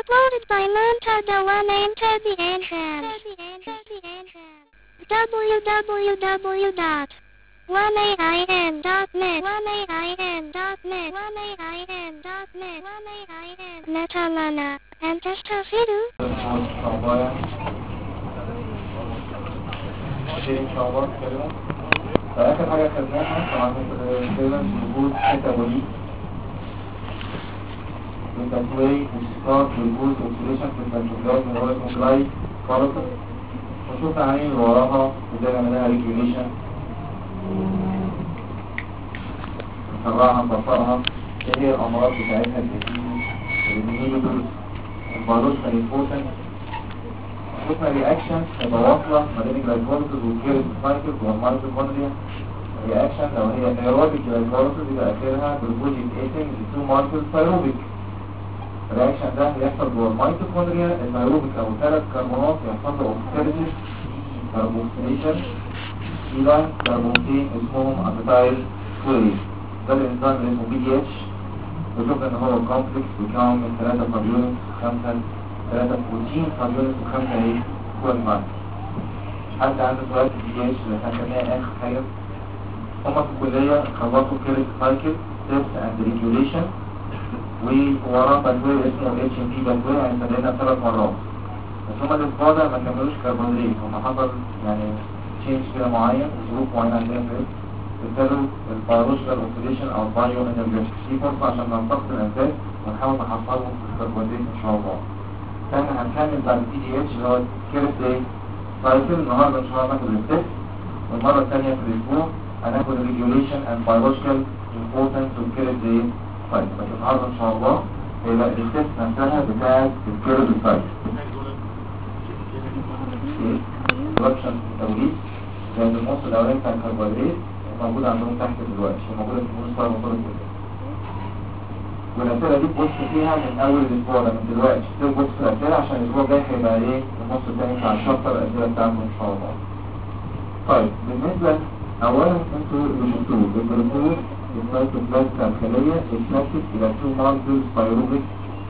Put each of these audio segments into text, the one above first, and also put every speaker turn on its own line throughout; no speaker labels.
Uploaded by Montada One Enter the Entrance. www.1ain.net Metalana and Testafidu.
فآخر حاجة خدناها طبعا الكلمة وجود كتابولي والتسوي والشكار والجود والسوليشن في المنتجات من أول مجلاي كارتر وشوفنا عين اللي وراها وزي نعملها ريجوليشن نسرعها نبطئها ايه هي الأمراض بتاعتها الانهيبيتورز البيولوجيكال امبورتنت شوفنا رياكشن تبقى واصلة ما بين الجلايكوليسيس والكيرس سايكل والميتوكوندريا رياكشن لو هي ايروبيك جلايكوليسيس يبقى اخرها جلوكوجيك ايتنج لتو ماركرز ثايروبيك الرياكشن ده هيحصل جوه الميتوكوندريا الثايروبيك او ثلاث كربونات يحصل له اوكسيديشن كربوكسيليشن الى كربونتين اسمهم اسيتايل كويس ده الانزيم اللي اسمه بي دي اتش وشوفنا ان هو كومبلكس بيكون من 3 كاربونات 3 بروتين كاربونات و5 ايه كويس حد عنده سؤال في البي دي اتش اللي احنا خدناها اخر حاجه هما في الكليه خلصوا كيرس سايكل ستيبس اند ريجوليشن ووراه باتوي اسمه اتش ام بي باتوي هنستخدمها 3 مرات بس هما الاسبوع ده ما كملوش كربونات هما حصل يعني تشينج كده معين ظروف معينه عندنا في ابتدوا البيولوجيكال اوكسيديشن او البايو انرجي في فرصه عشان ننتقل الانتاج ونحاول نحصلهم في الكربونات ان شاء الله. احنا هنكمل بعد البي دي اتش اللي هو كيرس ايه سايكل النهارده ان شاء الله ناخد الستيب والمره الثانيه في الاسبوع هناخد الريجوليشن اند بيولوجيكال امبورتنس والكيرس ايه سايكل بس النهارده ان شاء الله هيبقى الستيب نفسها بتاعت الكيرس سايكل. برودكشن توليد زي النص الاولاني بتاع الكربوهيدرات موجود عندهم تحت دلوقتي وموجوده في النص موجوده كده والاسئله دي تبص فيها من اول الاسبوع ده من دلوقتي تبص في الاسئله عشان الاسبوع الجاي هيبقى ايه النص الثاني بتاع الشابتر الاسئله بتاعتكم ان شاء الله. طيب بالنسبه اولا انتوا اللي شفتوه الجلوكوز السايتوبلازم بتاع الخليه اتنفذ الى 2 ماركرز بايروبيك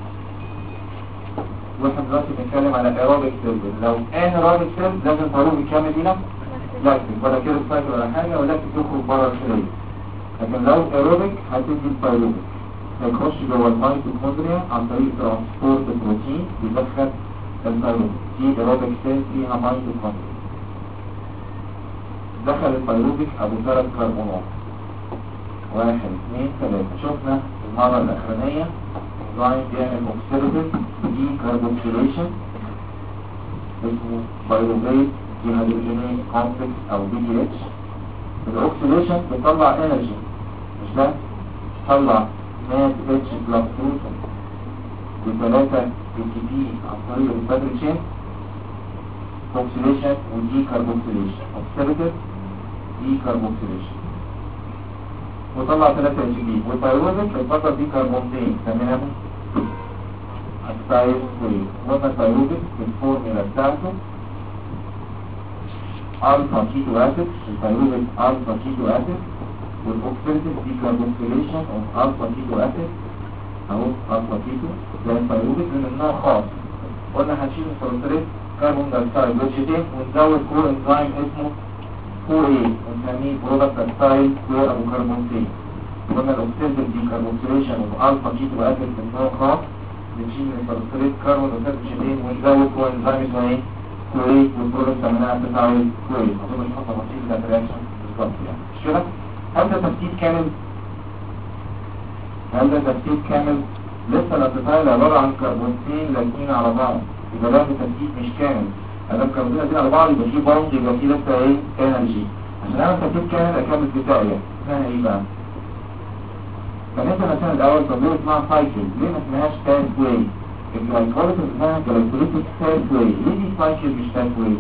واحنا دلوقتي بنتكلم على ايروبيك سيل لو انيروبيك سيل لازم بايروبيك كامل هنا لاكتيك ولا كده سايكل ولا حاجه ولاكتيك تخرج بره الخليه لكن لو ايروبيك هتدي البايروبيك هيخش جوه الميتوكوندريا عن طريق ترانسبورت بروتين بيدخل البايروبيك دي ايروبيك سيل فيها ميتوكوندريا دخل البايروبيك ابو 3 كربونات 1 2 3 شفنا المره الاخرانيه انزيم بيعمل اوكسيديتيف دي كاربوكسيليشن اسمه بايروبيت دي هيدروجينيز كومبلكس او بي دي اتش الاوكسيديشن بيطلع انرجي مش ده طلع ماد اتش بلس بروتون ب3 بي تي بي عن طريق الباتري تشين اوكسيديشن ودي كاربوكسيليشن اوكسيديتيف دي كاربوكسيليشن وطلع 3 اتش بي والبايروبيك بيفضل دي كربونتين سميناهم اسيتايل كويس وقلنا البايروبيك بالفورميلا بتاعته الفا كيتو اسيد البايروبيك الفا كيتو اسيد والاوكسيديتيف دي كاربوكسيليشن اوف الفا كيتو اسيد اهو الفا كيتو ده البايروبيك من النوع خاص قلنا هنشيل الفلتريت كربون دايوكسيد واتشتين ونزود كور انزيم اسمه 4A ونسميه برودكت ستايل كوير ابو كربونتين قلنا الاوكسيديتيف دي كاربوكسيليشن اوف الفا كيتو اسيد من النوع خاص بنشيل الفلتريت كربون واتشتين ونزود كور انزيم اسمه ايه كويس والبرودكت عملها بتاعي كويس اظن مش حاطه تفصيل بتاعت الرياكشن بالظبط يعني مش كده؟ هل ده تفسير كامل؟ هل ده تفسير كامل؟ لسه الاسيتايل عباره عن كربونتين لاكين على بعض يبقى ده تفسير مش كامل انا الكربونتين لاكين على بعض يبقى فيه بوند يبقى فيه لسه ايه؟ انرجي عشان اعمل تفسير كامل اكمل بتاعي اسمها ايه بقى؟ فنبدا مثلا الاول طب ليه اسمها سايكل؟ ليه ما اسمهاش باث واي؟ الجلايكوليسيس اسمها جلايكوليسيس باث واي ليه دي سايكل مش باث واي؟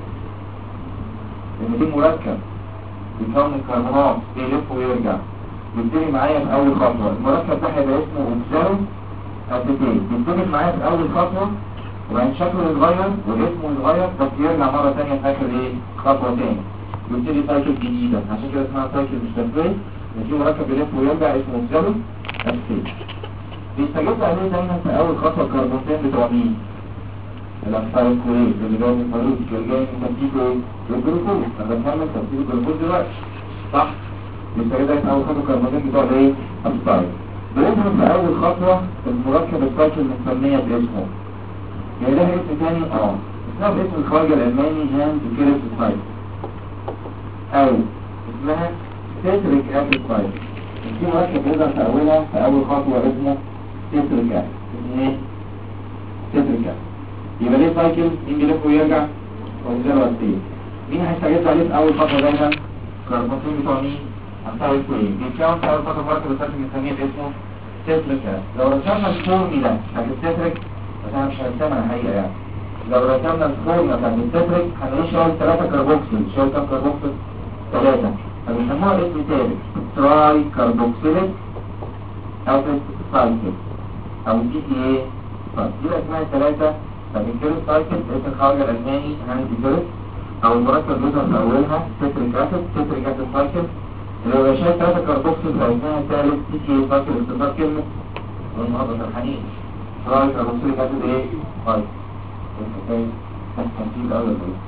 لان دي مركب بيكون الكربونات بيلف ويرجع بيبتدي معايا في اول خطوه المركب ده هيبقى اسمه اوكسالو اسيتيت بيبتدي معايا في اول خطوه وبعدين شكله يتغير واسمه يتغير بس يرجع مره ثانيه في اخر ايه خطوه ثانيه بيبتدي سايكل جديده عشان كده اسمها سايكل مش باث واي ان في مركب بيلف ويرجع اسمه اوكسالو اسيتيت بيستجد عليه دايما في اول خطوه الكربونتين بتوع مين؟ الاسايل كويس اللي جاي من فلوس اللي جاي من ترتيب الجلوكوز. انا بكمل ترتيب الجلوكوز دلوقتي صح؟ بيستجد عليه في اول خطوه الكربونتين بتوع ايه؟ الاسايل. بيظهر في اول خطوه المركب السايكل المسميه باسمه. يعني ده اسم تاني اسمها باسم الخواجه الالماني هانز كيرس سايكل، او اسمها تتريك اسيد سايكل. في مركب بيظهر في اولها في اول خطوه اسمه تتريك اسيد. اسمه ايه؟ تتريك اسيد. يبقى ليه سايكل؟ مين بيلف ويرجع؟ اوكسيدو اسيد. مين هيستجد عليه في اول خطوه دايما؟ الكربونتين بتوع مين؟ اسايل كوين. بيتكون في اول خطوه مركب السايكل بنسميه باسمه تتريك اسيد. لو رسمنا الفورميلا بتاعت التتريك، بس انا مش هرسمها الحقيقه يعني. لو رسمنا الفورميلا بتاعت التتريك هنلاقيه شايل 3 كربوكسيل. شايل كام كربوكسيل؟ 3. فبيسموها اسم ثالث تراي كربوكسيليك اسيد سايكل او تي تي اي. دي اسمها 3 فبنكيرس سايكل. اسم الخواجه الالماني هانز كيرس، او المركب بيظهر في اولها تتريك اسيد سايكل اللي هو شايل 3 كربوكسيل فاسمها ثالث تي تي اي سايكل. باختصار كلمه والنهارده فرحانين تراي كربوكسيليك اسيد ايه؟ سايكل. اوكي تنسيق الاول ايه؟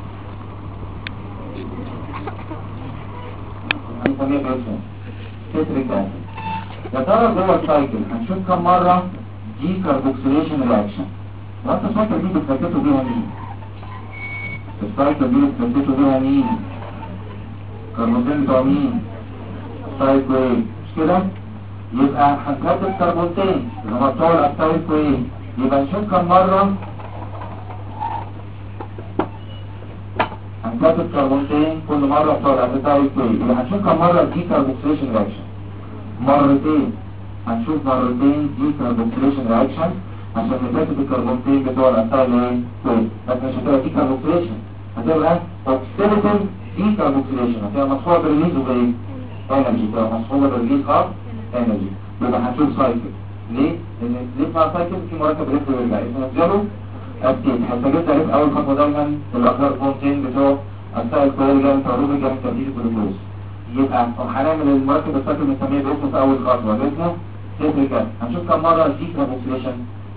هنسميه باسمه تتريك اسيد. يا ترى جوه السايكل هنشوف كم مره دي كاربوكسيليشن رياكشن. وانت السايكل دي بتثبته بيها مين؟ السايكل دي بتثبته بيها مين؟ كربونتين بتوع مين؟ سايكل ايه مش كده؟ يبقى هنثبت كربونتين اللي هم بتوع السايكل ايه. يبقى نشوف كم مره هنثبت كربونتين كل مره بتوع الاسيتايل كوين. يبقى هنشوف كم مره دي كاربوكسيليشن رياكشن؟ مرتين. هنشوف مرتين دي كاربوكسيليشن رياكشن عشان نثبت الكربونتين بتوع الاسيتايل كوين. بس مش هتبقى دي كاربوكسيليشن، هتبقى اوكسيديتيف دي كاربوكسيليشن. هتبقى مصحوبه بالريليز بايه؟ انرجي. هتبقى مصحوبه بالريليز اوف انرجي. يبقى هنشوف سايكل. ليه؟ لان ليه مع سايكل في مركب بيلف ويرجع اسمه جالو أكيد. هتجد عليه في أول خطوة دايما الأخضر كونتين بتوع السائل كويل جامد تعروض جامد تبديل الجلوكوز. يبقى هنعمل المركب السايكل بنسميه باسمه في أول خطوة باسمه تتريك اسيد. هنشوف كم مرة دي كاربوكسيليشن؟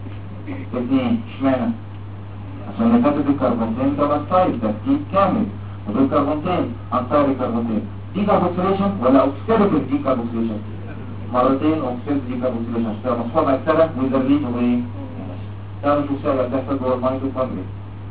2. اشمعنى؟ عشان نثبت الكربونتين بتوع السايل تركيب كامل ودول كربونتين أنصار الكربونتين. دي كاربوكسيليشن ولا أوكسيديتيف دي كاربوكسيليشن؟ مرتين أوكسيديتيف دي كاربوكسيليشن عشان تبقى مصحوبة أكثرة ويزرليد وإيه؟ تعالوا نشوف سؤال بتحصل جوه الميتوكوندريا.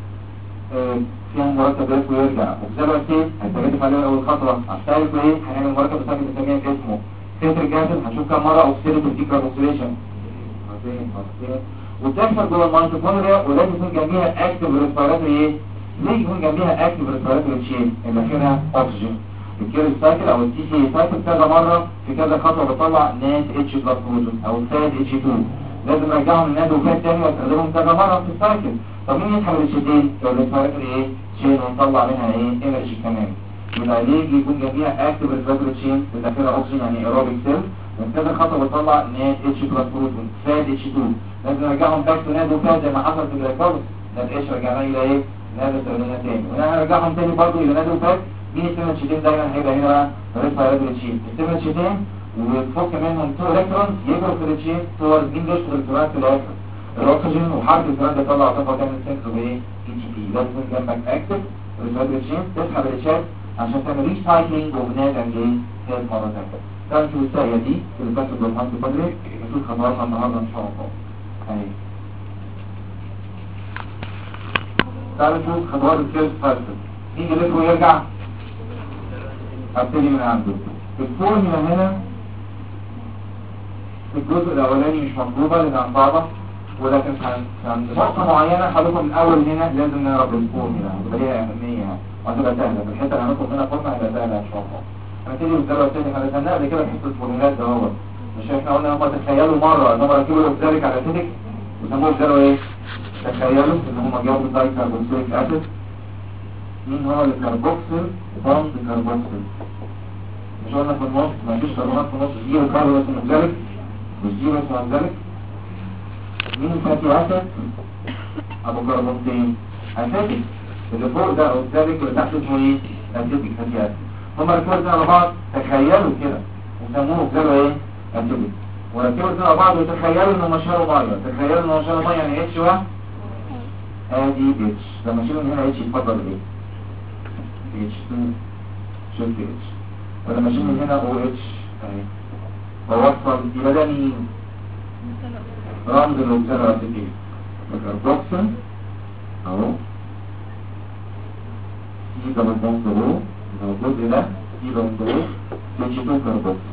فيها مركب يلف ويرجع وبسبب السيد هيترتب عليه اول خطوه هتعرف ايه؟ هنعمل مركب السايكل بنسميه اسمه تتريك اسيد. هنشوف كم مره اوكسيديتيف دي كاربوكسيليشن؟ مرتين. وبتحصل جوه الميتوكوندريا ولازم يكون جنبيها اكتيف ريسبيراتوري ايه؟ ليه يكون جنبيها اكتيف ريسبيراتوري تشين اللي فيها اكسجين؟ الكيرس سايكل او التي سي سايكل كذا مره في كذا خطوه بتطلع نات اتش بلس بروتون او فاد اتش 2. لازم ارجعهم الناد وفات تاني واستخدمهم كذا مره في السايكل. طب مين يسحب الشيتين؟ لو الريسبيراتوري ايه؟ تشين ونطلع منها ايه؟ انرجي كمان. يبقى ليه يكون جنبيها اكتيف ريسبيراتوري تشين اللي فيها اكسجين يعني ايروبيك سيل وفي كذا خطوه بتطلع نات اتش بلس بروتون فاد اتش 2. لازم ارجعهم باك تو ناد وفات زي ما حصل في الجلايكوز. ناد اتش رجعناه الى ايه؟ ناد استخدمناه تاني وانا هرجعهم تاني برضه الى ناد وفات. مين يستخدم الشيتين دايما هيبقى هنا بقى ريسبيراتوري تشين. يستخدم الشيتين وتفك منهم 2 الكترونز يجروا في التشين تورز مين بيشتغل الالكترونات في الاخر؟ الاكسجين وحرف الالكترونات ده طلع طاقه تعمل سنس بايه؟ اي تي بي. لازم يكون جنبك اكتف ريسبيراتوري تشين تسحب الاتشات عشان تعمل ريسايكلينج وبناء اند ايه؟ ثالث مره ثانيه. تعالوا نشوف الساقيه دي اللي بتاخد بالميتوكوندريا نشوف خطواتها النهارده ان شاء الله. اهي تعالوا نشوف خطوات الكيرس سايكل. مين يلف ويرجع؟ هبتدي من عنده. الفورمولا هنا الجزء الاولاني مش مطلوبه لانها صعبه ولكن عند نقطه معينه حضرتك من اول هنا لازم نعرف الفورمولا هتبقى ليها اهميه وهتبقى سهله. في الحته اللي هنطلب منها فورمولا هتبقى سهله ان شاء الله. هنبتدي بالدرجه الثانيه. احنا رسمناها قبل كده في حته الفورمولات ده هو مش احنا قلنا هم تخيلوا مره ان هم ركبوا الاوكساليك على اسيتيك وسموه ابتدوا ايه؟ تخيلوا ان هم جابوا داي كاربوكسيليك اسيد. مين هو الكربوكسيل؟ بوند كربوكسيل. مش قلنا في النص ما فيش كربونات في النص زيرو كاربون اسمه اوكساليك والزيرو اسمه اوكساليك. مين الفاتي اسيد؟ ابو كربونتين اسيتيك. اللي فوق ده اوكساليك واللي تحت اسمه ايه؟ اسيتيك فاتي اسيد. هم ركبوا على بعض تخيلوا كده وسموه اوكسالو ايه؟ اسيتيك. وركبوا الاثنين على بعض وتخيلوا انهم شالوا ميه، تخيلوا انهم شالوا ميه يعني اتش واحد ادي اتش. لما اشيل من هنا اتش يتفضل ايه؟ اتش 2 شلت اتش. ولما اشيل من هنا او اتش اهي بوصل يبقى ده مين؟ رمز الاوكسالو اسيتيت الكربوكسل اهو سي دبل بوند رو الجزء ده سي دبل رو اتش 2 كربوكسل.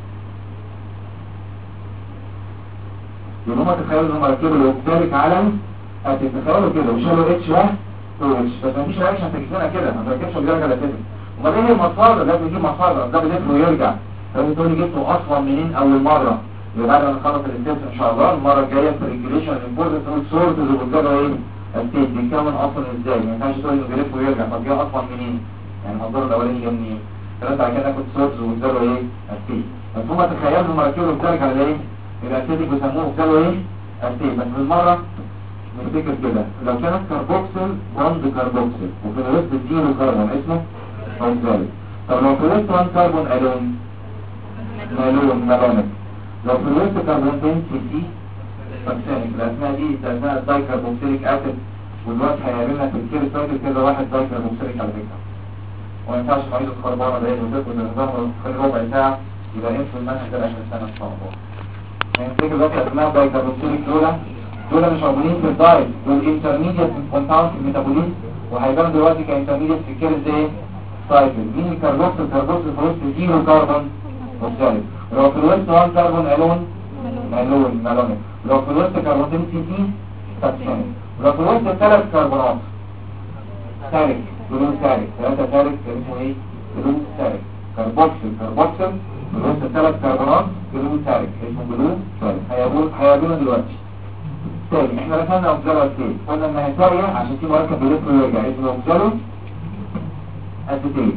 يبقى هما تخيلوا انهم ركبوا الاوكساليك على تخيلوا كده وشالوا اتش واحد او اتش، بس مفيش رياكشن تكسينها كده، ما تركبش بدرجه الاسيتيك. امال ايه المصادر؟ لازم نجيب مصادر، ده بيلف ويرجع. لازم تقول لي جبته اصلا منين اول مره؟ يبقى بعد ما نخلص الانتست ان شاء الله المره الجايه في الريجوليشن الامبورتنت تقول سورس اللي بتقدر ايه؟ الستيت بيتكون اصلا ازاي؟ ما ينفعش تقول انه بيلف ويرجع، طب جه اصلا منين؟ يعني المصدر الاولاني جه منين؟ فانت بعد كده كنت سورس وبتقدر ايه؟ الستيت. بس هم تخيلوا انهم ركبوا الكارك على ايه؟ الاسيتيك بيسموه بتقدر ايه؟ الستيت. بس بالمره نفتكر كده لو كانت كاربوكسل بوند كاربوكسل وفي الوسط زيرو كربون اسمه اوكساليك. طب لو في الوسط 1 كربون الون مالونيك. لو في الوسط كربونتين سي فاكسينيك. الاسماء دي اسمها الداي كربوكسيليك اسيد، والوقت هيقابلنا في الكير سايكل كده واحد داي كربوكسيليك على فكره. وما ينفعش مريض الخربانه ده وتاخد النظام وتخلي ربع ساعه يبقى ايه في المنهج ده اخر سنه ان شاء الله. يعني نفتكر دلوقتي اسماء داي كربوكسيليك دول مش موجودين في الدايت، دول انترميديت كومباوند في الميتابوليزم وهيبان دلوقتي كانترميديت في الكير ايه سايكل. مين الكربوكسل؟ الكربوكسل في الوسط زيرو كربون اوكساليك. لو في الوسط 1 كربون الون مالونيك. لو في الوسط كربونتين سي فاكسينيك. لو في الوسط 3 كربونات سارك جلو سارك 3 سارك اسمه ايه؟ جلو سارك. كربوكسل في الوسط 3 كربونات جلو سارك اسمه جلو سارك. هيقابلنا دلوقتي. تاني احنا رسمنا اوكسالو اسيتيت، قلنا انها ساريه عشان في مركب بيلف ويرجع اسمه اوكسالو اسيتيت.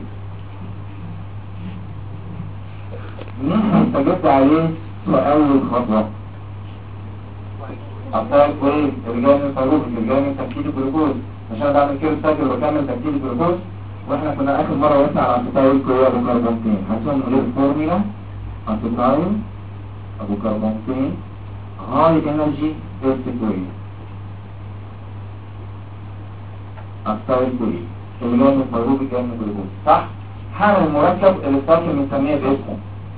مين هيستجد عليه في اول خطوه؟ الطايق كويس اللي جاي من الفاروق اللي جاي من تركيز الجلوكوز. مش انا بعمل كير سايكل وبكمل تركيز الجلوكوز، واحنا كنا اخر مره وقفنا على الطايق كويس ابو كربونتين. هنسمي من غير فورميلا الطايق ابو كربونتين هاي انرجي استيكوي الطايق كويس اللي جاي من الفاروق اللي جاي من الجلوكوز، صح؟ حامل المركب اللي السايكل بنسميه باسمه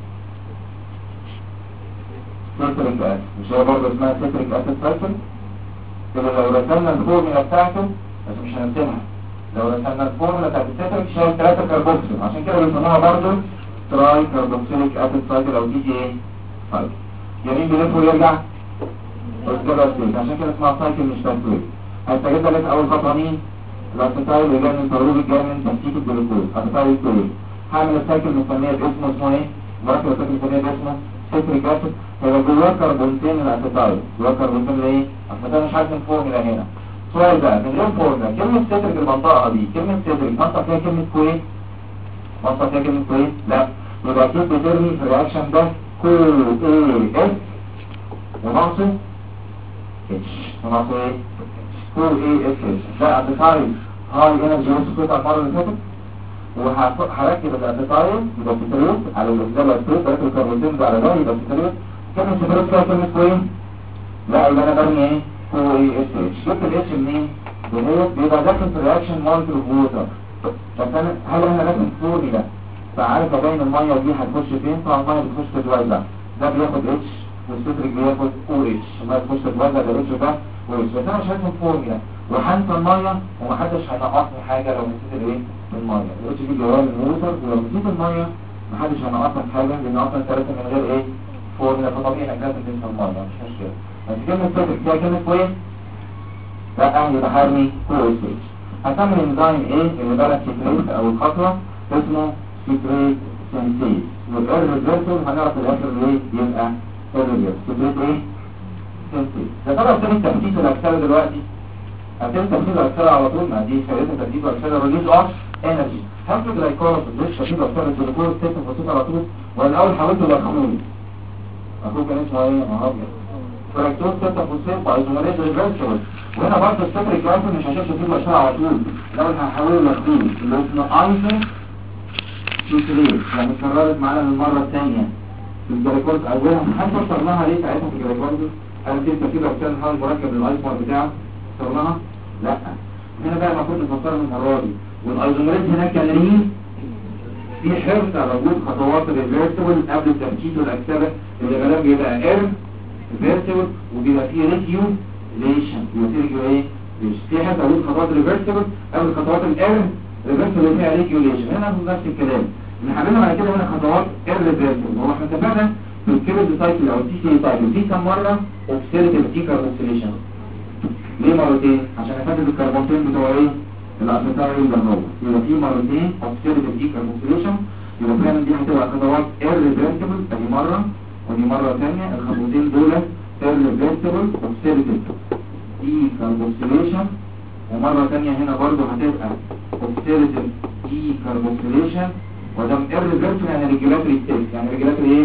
سيتريك اسيد. مش هي برضه اسمها سيتريك اسيد سايكل؟ يبقى لو رسمنا الفورمولا بتاعته، بس مش هنرسمها، لو رسمنا الفورمولا بتاعت السيتريك شايل 3 كربوكسل، عشان كده بيسموها برضه تراي كربوكسيليك اسيد سايكل او تي جي اي سايكل. يمين بيلف ويرجع اوكسالوسيت، عشان كده اسمها سايكل مش تسويق. هيستجد لك اول خطوه مين؟ الاسيتايل اللي جاي من الفاروق جاي من تنسيق الجلوكوز اسيتايل كويس. هعمل السايكل مسميه باسمه اسمه ايه؟ مركب السايكل مسميه باسمه سيتريك اسيد. هيبقى جواه كربونتين الاسيتايل، جواه كربونتين ايه؟ اصل ده مش عارف الفورمولا هنا. سؤال بقى من غير فورمولا، كلمه سيتريك المنطقه دي كلمه سيتريك منطقه فيها كلمه كويس؟ منطقه فيها كلمه كويس؟ لا. يبقى اكيد بترمي في الرياكشن ده كو اي اس وناقصه اتش، وناقصه ايه؟ كو اي اس اتش. ده اسيتايل هاي انرجي وصلت المره اللي فاتت، وهركب الاسيتايل يبقى سيتريت على الاوكسالو اسيتيت، بركب الكربونتين ده على ده يبقى سيتريت. كلمه سيتريت فيها كلمه كويس؟ لا، يبقى انا برمي ايه؟ كو اي اس اتش. جبت الاتش منين؟ بيبقى داخل في الرياكشن مولكيول ووتر. بس انا هل انا راسم فورمولا فعارف ابين الميه دي هتخش فين؟ طبعا الميه بتخش تتوزع، ده بياخد اتش والسيتريك بياخد او اتش، الميه بتخش تتوزع ده اتش ده او اتش. بس انا مش راسم فورمولا وهنسى الميه ومحدش هينقصني حاجه لو نسيت الايه؟ الميه. الاتش دي جواها من الووتر، ولو نسيت الميه محدش هينقصك حاجه لان اصلا انت راسم من غير ايه؟ فورمولا، فطبيعي انك لازم تنسى الميه، مش مشكله. بس كلمه سيتريك فيها كلمه كويس؟ لا، يبقى هرمي كو اتش. هسمي الانزيم ايه اللي بلد سيتريت او الخطوه اسمه سيتريت سينثيز، والار ريفرسل هنعرف الاخر ايه يبقى الريفرس سيتريت ايه سينثيز. ده طبعا بتعمل تفتيت الاكسده دلوقتي، هتعمل تفتيت الاكسده على طول، ما دي خليتها تفتيت الاكسده ريليز اوف انرجي. هاخد جلايكوز مش تفتيت الاكسده الجلوكوز تكتب بسيط على طول، وانا اول حاولت لاخوه كان اسمه ايه؟ ابيض فراكتوز 6 فوسفات بايزومريز ريفرسبل. وهنا برضه السيتريك اسيد مش هشوف فيه الاشاره على طول، الاول هحوله لاخوه اللي اسمه ايزو سيتريت، يعني اتكررت معانا للمره الثانيه في الجلايكوليز اولها هل فسرناها ليه ساعتها في الجلايكوليز؟ قالت انت كده بتعمل حاول مركب للايزومر بتاعه فسرناها؟ لا. هنا بقى المفروض نفسرها المره دي. والايزومريز هناك كان ليه في حرص على وجود خطوات الريفيرسبل قبل التركيز والاكسده اللي غالبا بيبقى ريفيرسبل وبيبقى فيه ريجيوليشن. بيبقى فيه ايه؟ في حرص على وجود خطوات الريفيرسبل قبل خطوات الريفيرسبل اللي فيها ريجيوليشن. هنا نفس الكلام اللي حبينا بعد كده هنا خطوات الريفيرسبل. هو احنا اتفقنا في الكيرد سايكل او التي سي سايكل في كم مره اوكسيديتيف ديكاربوكسيليشن؟ ليه مرتين؟ عشان افادي الكربونتين بتوع ايه؟ الاسيتايل ده هو يبقى في مرتين اوكسيديتيف ديكاربوكسيليشن. يبقى فعلا دي هتبقى خطوات irreversible ادي مره ودي مره ثانيه. الخطوتين دول irreversible اوكسيديتيف ديكاربوكسيليشن ومره ثانيه هنا برضو هتبقى اوكسيديتيف ديكاربوكسيليشن ودم irreversible يعني ريجولاتوري ستيت. يعني ريجولاتوري ايه؟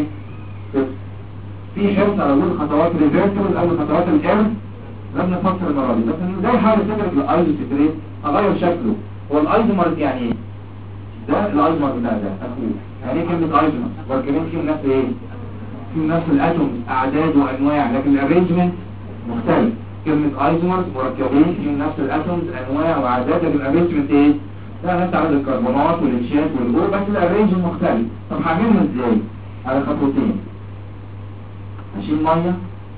في حرص على وجود خطوات ريفيرسبل او خطوات الارث. لم نفسر المره دي بس زي حاله فكره الايزوسيتريت اغير شكله. هو الايزومر يعني ايه؟ ده الايزومر بتاع ده اخوه. يعني ايه كلمه ايزومر؟ مركبين فيهم نفس ايه؟ فيهم نفس الاتومز اعداد وانواع لكن الارينجمنت مختلف. كلمه ايزومر مركبين فيهم نفس الاتومز انواع واعداد لكن الارينجمنت ايه؟ ده نفس عدد الكربونات والاتشات والاو بس الارينجمنت مختلف. طب هعملها ازاي؟ على خطوتين. هشيل ميه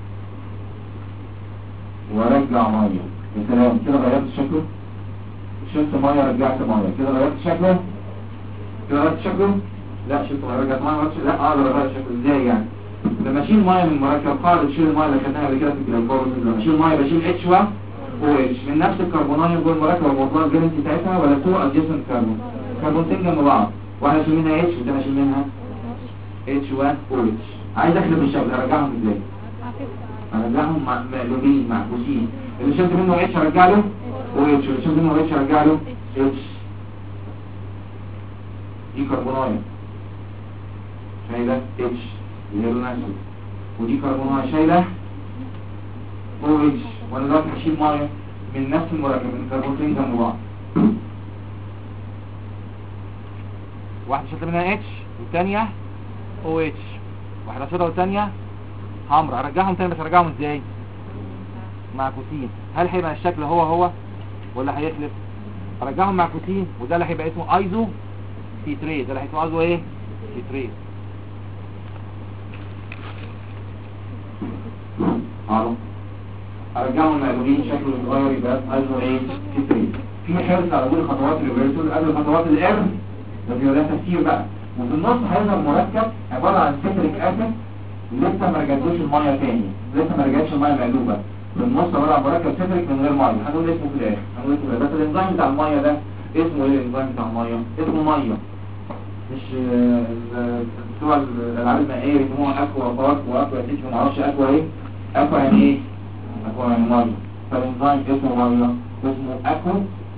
وارجع ميه. يا سلام كده غيرت شكله. شلت ميه رجعت ميه كده غيرت شكله. كده غيرت شكله؟ لا شلت ميه رجعت ميه لا اقدر اغير شكله ازاي يعني؟ لما اشيل ميه من المركب قاعده تشيل الميه اللي خدناها قبل كده في الجلايكوليز. لما اشيل ميه بشيل اتش و اتش من نفس الكربونات جوه المركب والموضوع الجنسي بتاعتها ولا تو ادجيسنت كربون كربونتين جنب بعض. واحده اشيل منها اتش والثانيه اشيل منها اتش و اتش. عايز اخلف الشكل ارجعهم ازاي؟ ارجعهم مقلوبين معكوسين. اللي شلت منه اتش ارجع له او اتش واللي شلت منه اتش ارجع له اتش. دي كربونايه شايله اتش اللي هي لونها اسود ودي كربونايه شايله او اتش. وانا دلوقتي هشيل ميه من نفس المركب من كربونتين جنب بعض. واحده شلت منها اتش والثانيه او اتش. واحده سوداء والثانيه حمراء. ارجعهم تاني بس ارجعهم ازاي؟ معكوسين. هل هيبقى الشكل هو ولا هيخلف؟ ارجعهم معكوسين وده اللي هيبقى اسمه ايزو سيتريت. ده اللي هيبقى ايزو ايه؟ سيتريت. ارجعهم مقلوبين شكله يتغير يبقى ايزو ايه؟ سيتريت. في حرص على وجود خطوات الريفيرسول قبل خطوات الار. ده تفسير بقى. وفي النص هذا المركب عباره عن سيتريك اسيد لسه ما رجعتوش الميه تاني. لسه ما رجعتش الميه مقلوبه. في النص عباره عن مركب سيتريك من غير ميه. هنقول اسمه في الاخر. هنقول اسمه بس الانزيم بتاع الميه ده اسمه ايه؟ الانزيم بتاع الميه اسمه ميه. مش بتوع الالعاب المائيه يسموها اكوا بارك واكوا تيك ما اعرفش اكوا ايه. اكوا يعني ايه؟ اكوا يعني ميه. فالانزيم اسمه ميه اسمه اكو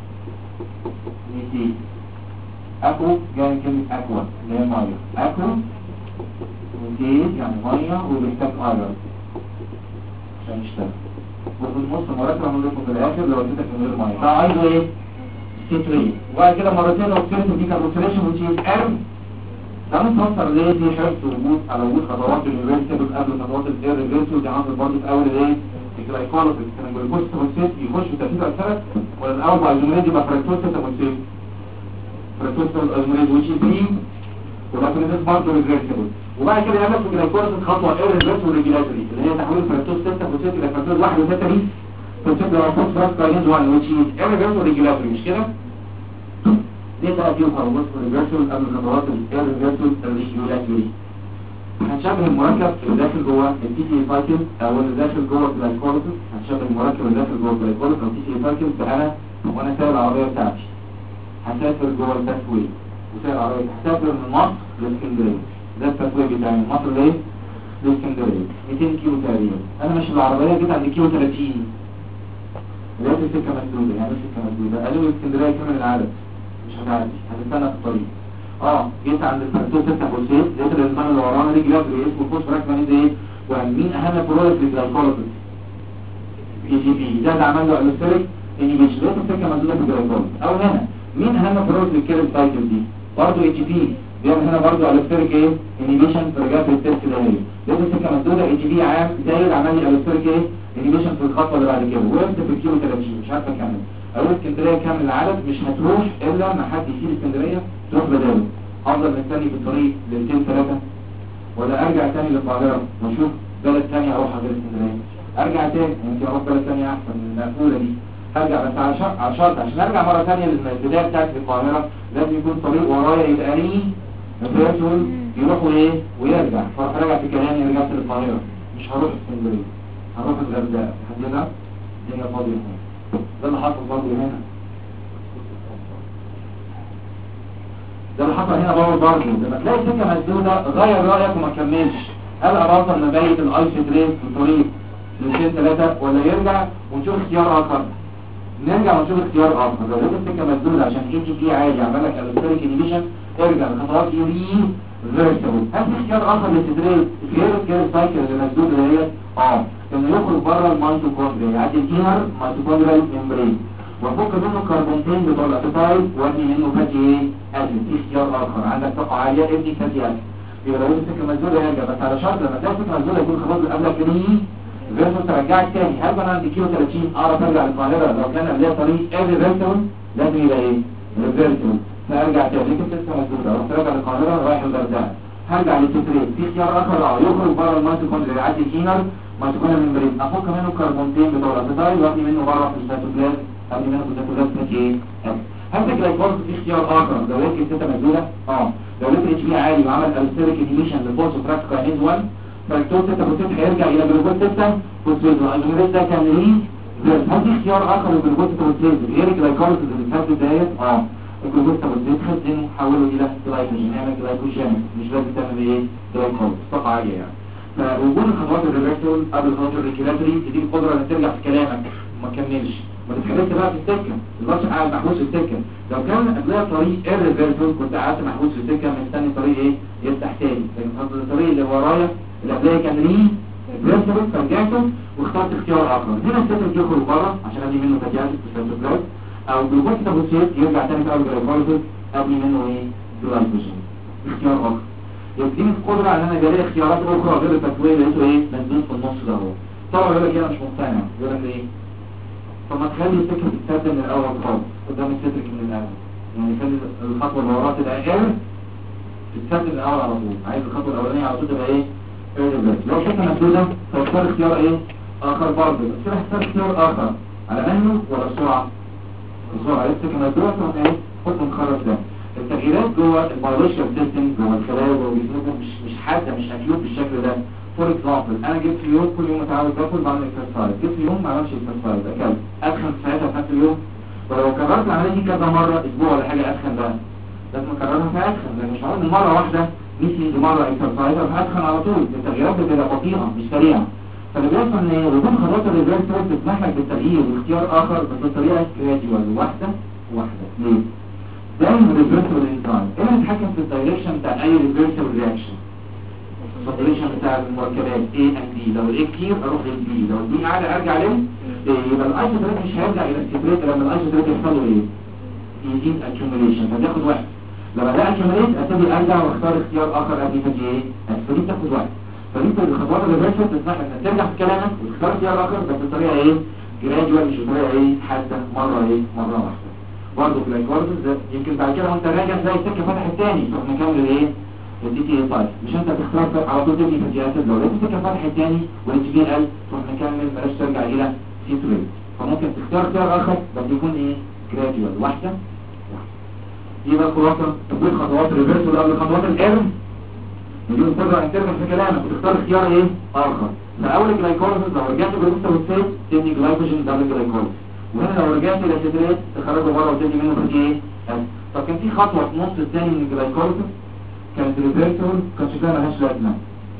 نيتي. اكو جاي من كلمه اكوا اللي هي ميه. اكو نيتي يعني ميه وبيحتاج ايرون عشان يشتغل. وفي النص مركب هنقول لكم في الاخر لو اديتك من غير ميه. ده عايزه ايه؟ سيتريت. وبعد كده مرتين اوكسيديتيف ديكاربوكسيليشن وتشيل ارم. ده متفسر ليه في حرص وجود على وجود خطوات الريفيرسبل قبل خطوات الريفيرسبل. دي حصل برضه في اول الايه؟ الجلايكوليز. كان الجلوكوز تمثيل يخش في تركيز اكثر ولا الاول بايزوميريز يبقى فركتوز تمثيل. فركتوز ايزوميريز وتشيل فيه والافريزيس برضه ريفيرسبل. وبعد كده يعمل في الجلايكوليز خطوه الريفيرسبل ريجولاتوري اللي هي تحويل فركتوز 6 فوسفات الى فركتوز 1 و3 فوسفات الى فوسفات كاينز 1 وتشيل الريفيرسبل ريجولاتوري. مش كده؟ ليه بقى فيه خطوات الريفيرسبل قبل خطوات الريفيرسبل ريجولاتوري؟ هنشبه المركب اللي داخل جوه التي سي سايكل او اللي داخل جوه الجلايكوليز. هنشبه المركب اللي داخل جوه الجلايكوليز او التي سي سايكل بأنا وانا سايق العربيه بتاعتي. هسافر جوه الباثوي وسايق العربيه. هسافر من مصر لاسكندريه. ده الباثوي بتاعي من مصر ليه؟ لاسكندريه 200 كيلو تقريبا. انا ماشي بالعربيه جيت عند كيلو 30 لقيت السكه مسدوده. يعني السكه مسدوده قالوا لي اسكندريه كامل العدد مش هتعدي هتستنى في الطريق. جيت عند الفركتوز 6 فوسفات لقيت الانزيم اللي ورانا ريجولاتوري اسمه فوسفوراكمانيز ايه؟ ومين اهم برودكت للجلايكوليز؟ بي جي بي. ده عمل له الستريك انيبيشن. لقيت السكه مسدوده في الجلايكوليز. او هنا مين اهم برودكت للكيرل سايكل دي؟ برضه اتش بي بيعمل هنا برضو الستريك ايه انيبيشن في رجعت التست ده هي لازم سكه مسدوده اي جي بي عام زي عمل لي الستريك ايه انيبيشن في الخطوه اللي بعد كده وقفت في الكيلو 30 مش عارفه اكمل اقول اسكندريه كامل العدد مش هتروح الا لما حد يشيل اسكندريه تروح بداله افضل مستني في الطريق ليلتين ثلاثه ولا ارجع تاني للقاهره واشوف بلد ثانيه اروح غير اسكندريه ارجع تاني يمكن اروح بلد ثانيه احسن من المقفوله دي هرجع بس على شرط عشان ارجع مره ثانيه للبدايه بتاعتي في القاهره لازم يكون طريق ورايا يبقى لي الرسول يروح وايه ويرجع فراح راجع في كلامي رجعت للقاهره مش هروح اسكندريه هروح الغردقه حد يزعل الدنيا فاضيه هنا ده اللي حصل برضه هنا ده اللي حصل هنا برضه لما تلاقي سكه مسدوده غير رايك وما كملش هل اراد ان نبيت الايس تريس في الطريق لسنتين ثلاثه ولا يرجع ونشوف اختيار اخر نرجع ونشوف اختيار اخر لو لقيت السكه مسدوده عشان اي جي بي عادي عمل لك الستريك انيبيشن ارجع لخطوات يوري فيرسبل هل في اختيار اخر للستريت غير الكير سايكل اللي مسدوده ديت انه يخرج بره الميتوكوندريا يعدي الانر ميتوكوندريال ميمبرين وفك منه الكربونتين بتوع الاسيتايل وابني منه فاتي ايه اسيد في اختيار اخر عندك طاقه عاليه ابني فاتي اسيد يبقى لو السكه مسدوده يرجع بس على شرط لما تلاقي السكه مسدوده يكون خلاص قبلك ليه فيرسبل ترجعك تاني هل انا عندي كيلو 30 اعرف ارجع للقاهره لو كان قبلها طريق ريفيرسبل لازم يبقى ايه ريفيرسبل فارجع تاني لكن السكه مسدوده رحت راجع للقاهره رايح الغردقه هرجع للستريت في اختيار اخر يخرج بره الميتوكوندريا يعدي الانر ميتوكوندريال ميمبرين افك منه الكربونتين بتوع الاسيتايل وابني منه بره في السيتوبلازم ابني منه في السيتوبلازم فاتي ايه هل ده جلايكوز في اختيار اخر لو لقيت السته مسدوده لو لقيت اتش بي عالي وعمل الستريك انيميشن للفوسفو تراكتوكاينيز 1 فالكتوز 6 فوسفات هيرجع الى جلوكوز 6 فوسفات والاجنريز ده كان ليه هل في اختيار اخر للجلوكوز 6 فوسفات غير الجلايكوز اللي بتفسد ديت الجلوكوز 6 فوسفات خزنه حوله الى جلايكوجين اعمل جلايكوجين مش لازم تعمل ايه جلايكوز طاقه عاليه يعني فوجود الخطوات الريفرسول قبل الخطوات الريكيلاتري تديك القدره انك ترجع في كلامك وما تكملش ما تتحدثش بقى في السكه الباص قاعد محبوس في السكه لو كان قبلها طريق الريفرسول كنت قاعد محبوس في السكه مستني طريق ايه يفتح تاني لكن الطريق اللي ورايا اللي قبلها كان ليه ريفرسول فرجعته واخترت اختيار اخر هنا السكه يخرج بره عشان ابني منه فاتيات في السيتوبلازم او جلوكوز تابوسيت يرجع تاني في الجلايكولايسيس ابني منه ايه جلايكوجين اختيار اخر يديني القدره ان انا جالي اختيارات اخرى غير التكوين اللي لقيته ايه مسدود في النص ده اهو طبعا يقول لك انا مش مقتنع يقول لك ايه طب ما تخلي السكه تتسد من الاول خالص قدام السترك من الاول يعني خلي الخطوه اللي وراها تبقى ايه تتسد من الاول على طول عايز الخطوه الاولانيه على طول تبقى ايه لو سكه مسدوده فاختار اختيار ايه اخر برضه بس اختار اختيار اخر على مهله ولا بسرعه بسرعه السكه مسدوده تروح ايه خد مخرج ده التغييرات جوه البيولوجيكال سيستم جوه الخلايا جوه جسمكم مش حاده مش اكيوت بالشكل ده فور اكزامبل انا جيت في يوم كل يوم متعود باكل بعمل اكسرسايز جيت في يوم ما عملش اكسرسايز اكلت ادخن ساعتها في نفس اليوم ولو كررت العمليه دي كذا مره اسبوع ولا حاجه ادخن بقى لازم اكررها فادخن لان مش هقعد مره واحده نسي مره اكسرسايز فادخن على طول التغييرات بتبقى بطيئه مش سريعه فاللي بيحصل ان وجود خطوات الريفرسال بتسمح لك بالتغيير واختيار اخر بس بطريقه جراديوال واحده ليه؟ دايما الريفرسال انزايم ايه اللي بيتحكم في الدايركشن بتاع اي ريفرسال رياكشن الدايركشن بتاع المركبات A and B لو الاي كتير اروح للبي لو البي اعلى ارجع ليه يبقى الايزوتريك مش هيرجع الى السيبريت لما الايزوتريك يحصل له ايه يزيد اكيوميليشن فبياخد وقت لما ده اكيوميليت ابتدي ارجع واختار اختيار اخر قبل فدي ايه فدي بتاخد وقت فدي الخطوات الريفرسال بتسمح لك انك ترجع في كلامك وتختار اختيار اخر بس بطريقه ايه جراديوال مش بطريقه ايه حاده مره واحده برضه في الجلايكولايسيس يمكن بعد كده وانت راجع زي السكه فتحت تاني تروح مكمل ايه الدي تي اي 5 مش انت تختار على طول تبني فاتي اسيد لو لقيت السكه فتحت تاني والاتش بي قل تروح مكمل بلاش ترجع الى سي 3 فممكن تختار اختيار اخر بس يكون ايه جراديوال واحده يبقى الخلاصه تطبيق خطوات الريفرسال قبل خطوات الايرن بدون قدره ان ترجع في كلامك وتختار اختيار ايه اخر فاول الجلايكولايسيس لو رجعت بالجلوكوز تبني جلايكوجين دبل جلايكولايسيس وهنا لو رجعت للستريت تخرجه بره وتدي منه فاتي ايه طب كان في خطوه في النص الثاني من الجلايكولايسيس كانت ريفرسال كان شكلها ملهاش لازمه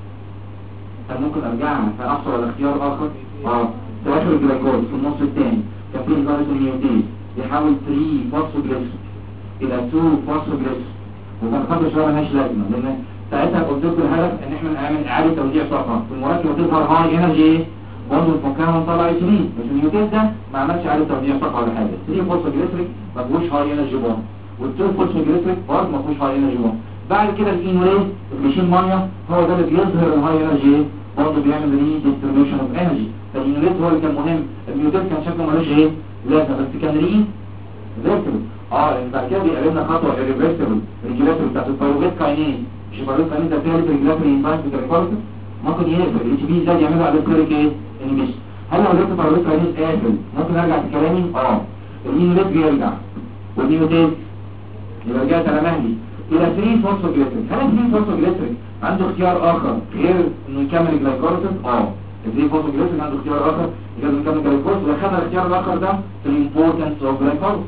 كان ممكن ارجعها فاحصل على اختيار اخر في اخر الجلايكولايسيس في النص الثاني كان في انزيم يحول 3 فوسفوجليسرول الى 2 فوسفوجليسرول وكان خطوه شويه ملهاش لازمه لان ساعتها قلت لكم الهدف ان احنا نعمل اعاده توزيع طاقه في المركبه تظهر هاي انرجي برضه المكان ونطلع 20 بس النيوتين ده ما عملش عليه توزيع طاقه ولا حاجه 3 فوسفوجليسريك ما فيهوش هاي انرجي بوند وال2 فوسفوجليسريك برضه ما فيهوش هاي انرجي بوند بعد كده الانوليز اللي بيشيل ميه هو ده اللي بيظهر الهاي انرجي برضه بيعمل ري ديستريبيوشن اوف انرجي. فالانوليز هو اللي كان مهم. الميوتيل كان شكله ملوش ايه لازمه بس كان ري ريفرسبل. لان بعد كده بيقابلنا خطوه الريفرسبل ريجولاتوري بتاعت البايروفيت كاينين. مش البايروفيت كاينين ده ثالث ريجولاتوري انزايم بتاع الكورتكس ممكن يقفل الاتش بي ازاي يعملوا على الكليك ايه انيبيشن. هل لو لقيت البايروفيت كاينين قافل ممكن ارجع في كلامي؟ الانوليز بيرجع والنيوتيل يبقى رجعت على مهلي الى 3 فوسفوجليسريك. هل 3 فوسفوجليسريك عنده اختيار اخر غير انه يكمل الجلايكوليسيس؟ 3 فوسفوجليسريك عنده اختيار اخر غير انه يكمل الجلايكوليسيس. ودخلنا الاختيار الاخر ده في الامبورتنس اوف جلايكوليسيس.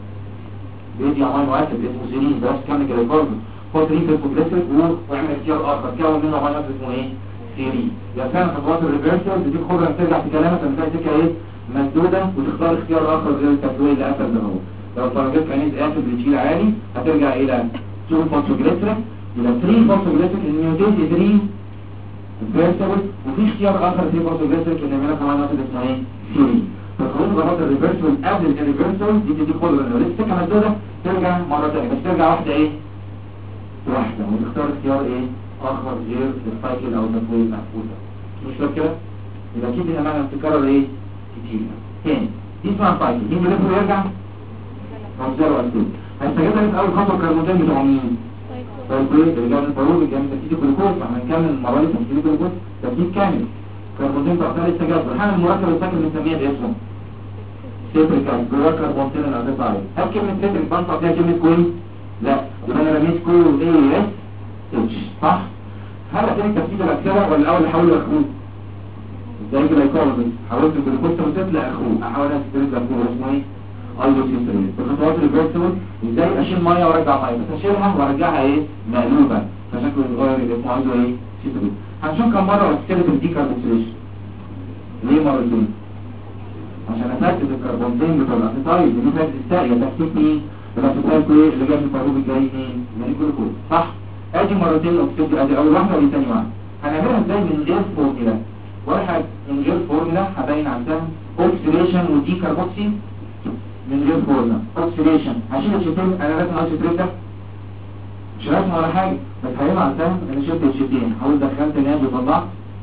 بيدي امينو اسيد اسمه سيرين بس كمل الجلايكوليسيس. هو 3 فوسفوجليسريك واعمل اختيار اخر كون منه امينو اسيد اسمه ايه؟ سيرين. يبقى فعلا خطوات الريفرسال بتديك قدره ترجع في كلامك لما تلاقي سكه ايه مسدوده وتختار اختيار اخر غير التسويه اللي قفل ده هو. لو الباراجيت كانت قافل بتشيل عالي هترجع الى 2 فوسفوجليسريك الى 3 فوسفوجليسريك الميوتيز 3 ريفرسبل وفي اختيار اخر 3 فوسفوجليسريك اللي يعملها كمان واحد اسمه ايه سيرين. فخروج غلط الريفرسبل قبل الريفرسبل دي بتدي قدره انه لسه كمان مسدوده ترجع مره ثانيه بس ترجع واحده ايه واحده وتختار اختيار ايه اخر غير السايكل او التسويه المحفوظه. مش كده؟ يبقى اكيد هنا معنى بتتكرر ايه كتير. تاني دي اسمها سايكل. مين بيلف ويرجع؟ مصدر وأسود. هيستجيب لك اول خطوه الكربونتين بتوع مين؟ الجلوكوز اللي جاي من البارود اللي جاي من تركيب الجلوكوز. فاحنا هنكمل المره دي تركيب الجلوكوز تركيب كامل. الكربونتين بتوع ثالث استجابه. الحامل المركب الساكن بنسميها باسمه سيتريك اسيد. جوه الكربونتين اللي هتطلع عليه. هل كلمه سيتريك بنطق فيها كلمه كوين؟ لا. يبقى انا رميت كو اي اس اتش صح؟ هل هتلاقي تركيب الاكسده ولا الاول احوله لاخوه؟ زي الجلايكوليز حولت الجلوكوز توسيت لاخوه احولها ستريت لاخوه اسمه ايه؟ ايزوسيستريت. الخطوات الريفرسبل ازاي اشيل ميه وارجع ميه بس اشيلها وارجعها ايه مقلوبه فشكله يتغير يبقى اسمه ايزو ايه سيستريت. هنشوف كم مره اسكيلت الديكاربوكسيليشن. ليه مرتين؟ عشان افكت الكربونتين بتوع الاسيتايل دي فاكت الساقيه تفكيك مين؟ الاسيتايل ايه اللي جاي من الباروب الجاي مين؟ من الجلوكوز صح؟ ادي مرتين اوكسيد ادي اول واحده ودي ثاني واحده. هنعملها ازاي من غير فورمولا؟ واحد من غير فورمولا هبين عندها اوكسيديشن وديكاربوكسي من غير فورمولا. اوكسيديشن هشيل الشيتين انا راسم على الشيتين ده مش راسم ولا حاجه بس هيبقى عندها انا شلت الشيتين حاول دخلت ناس وطلعت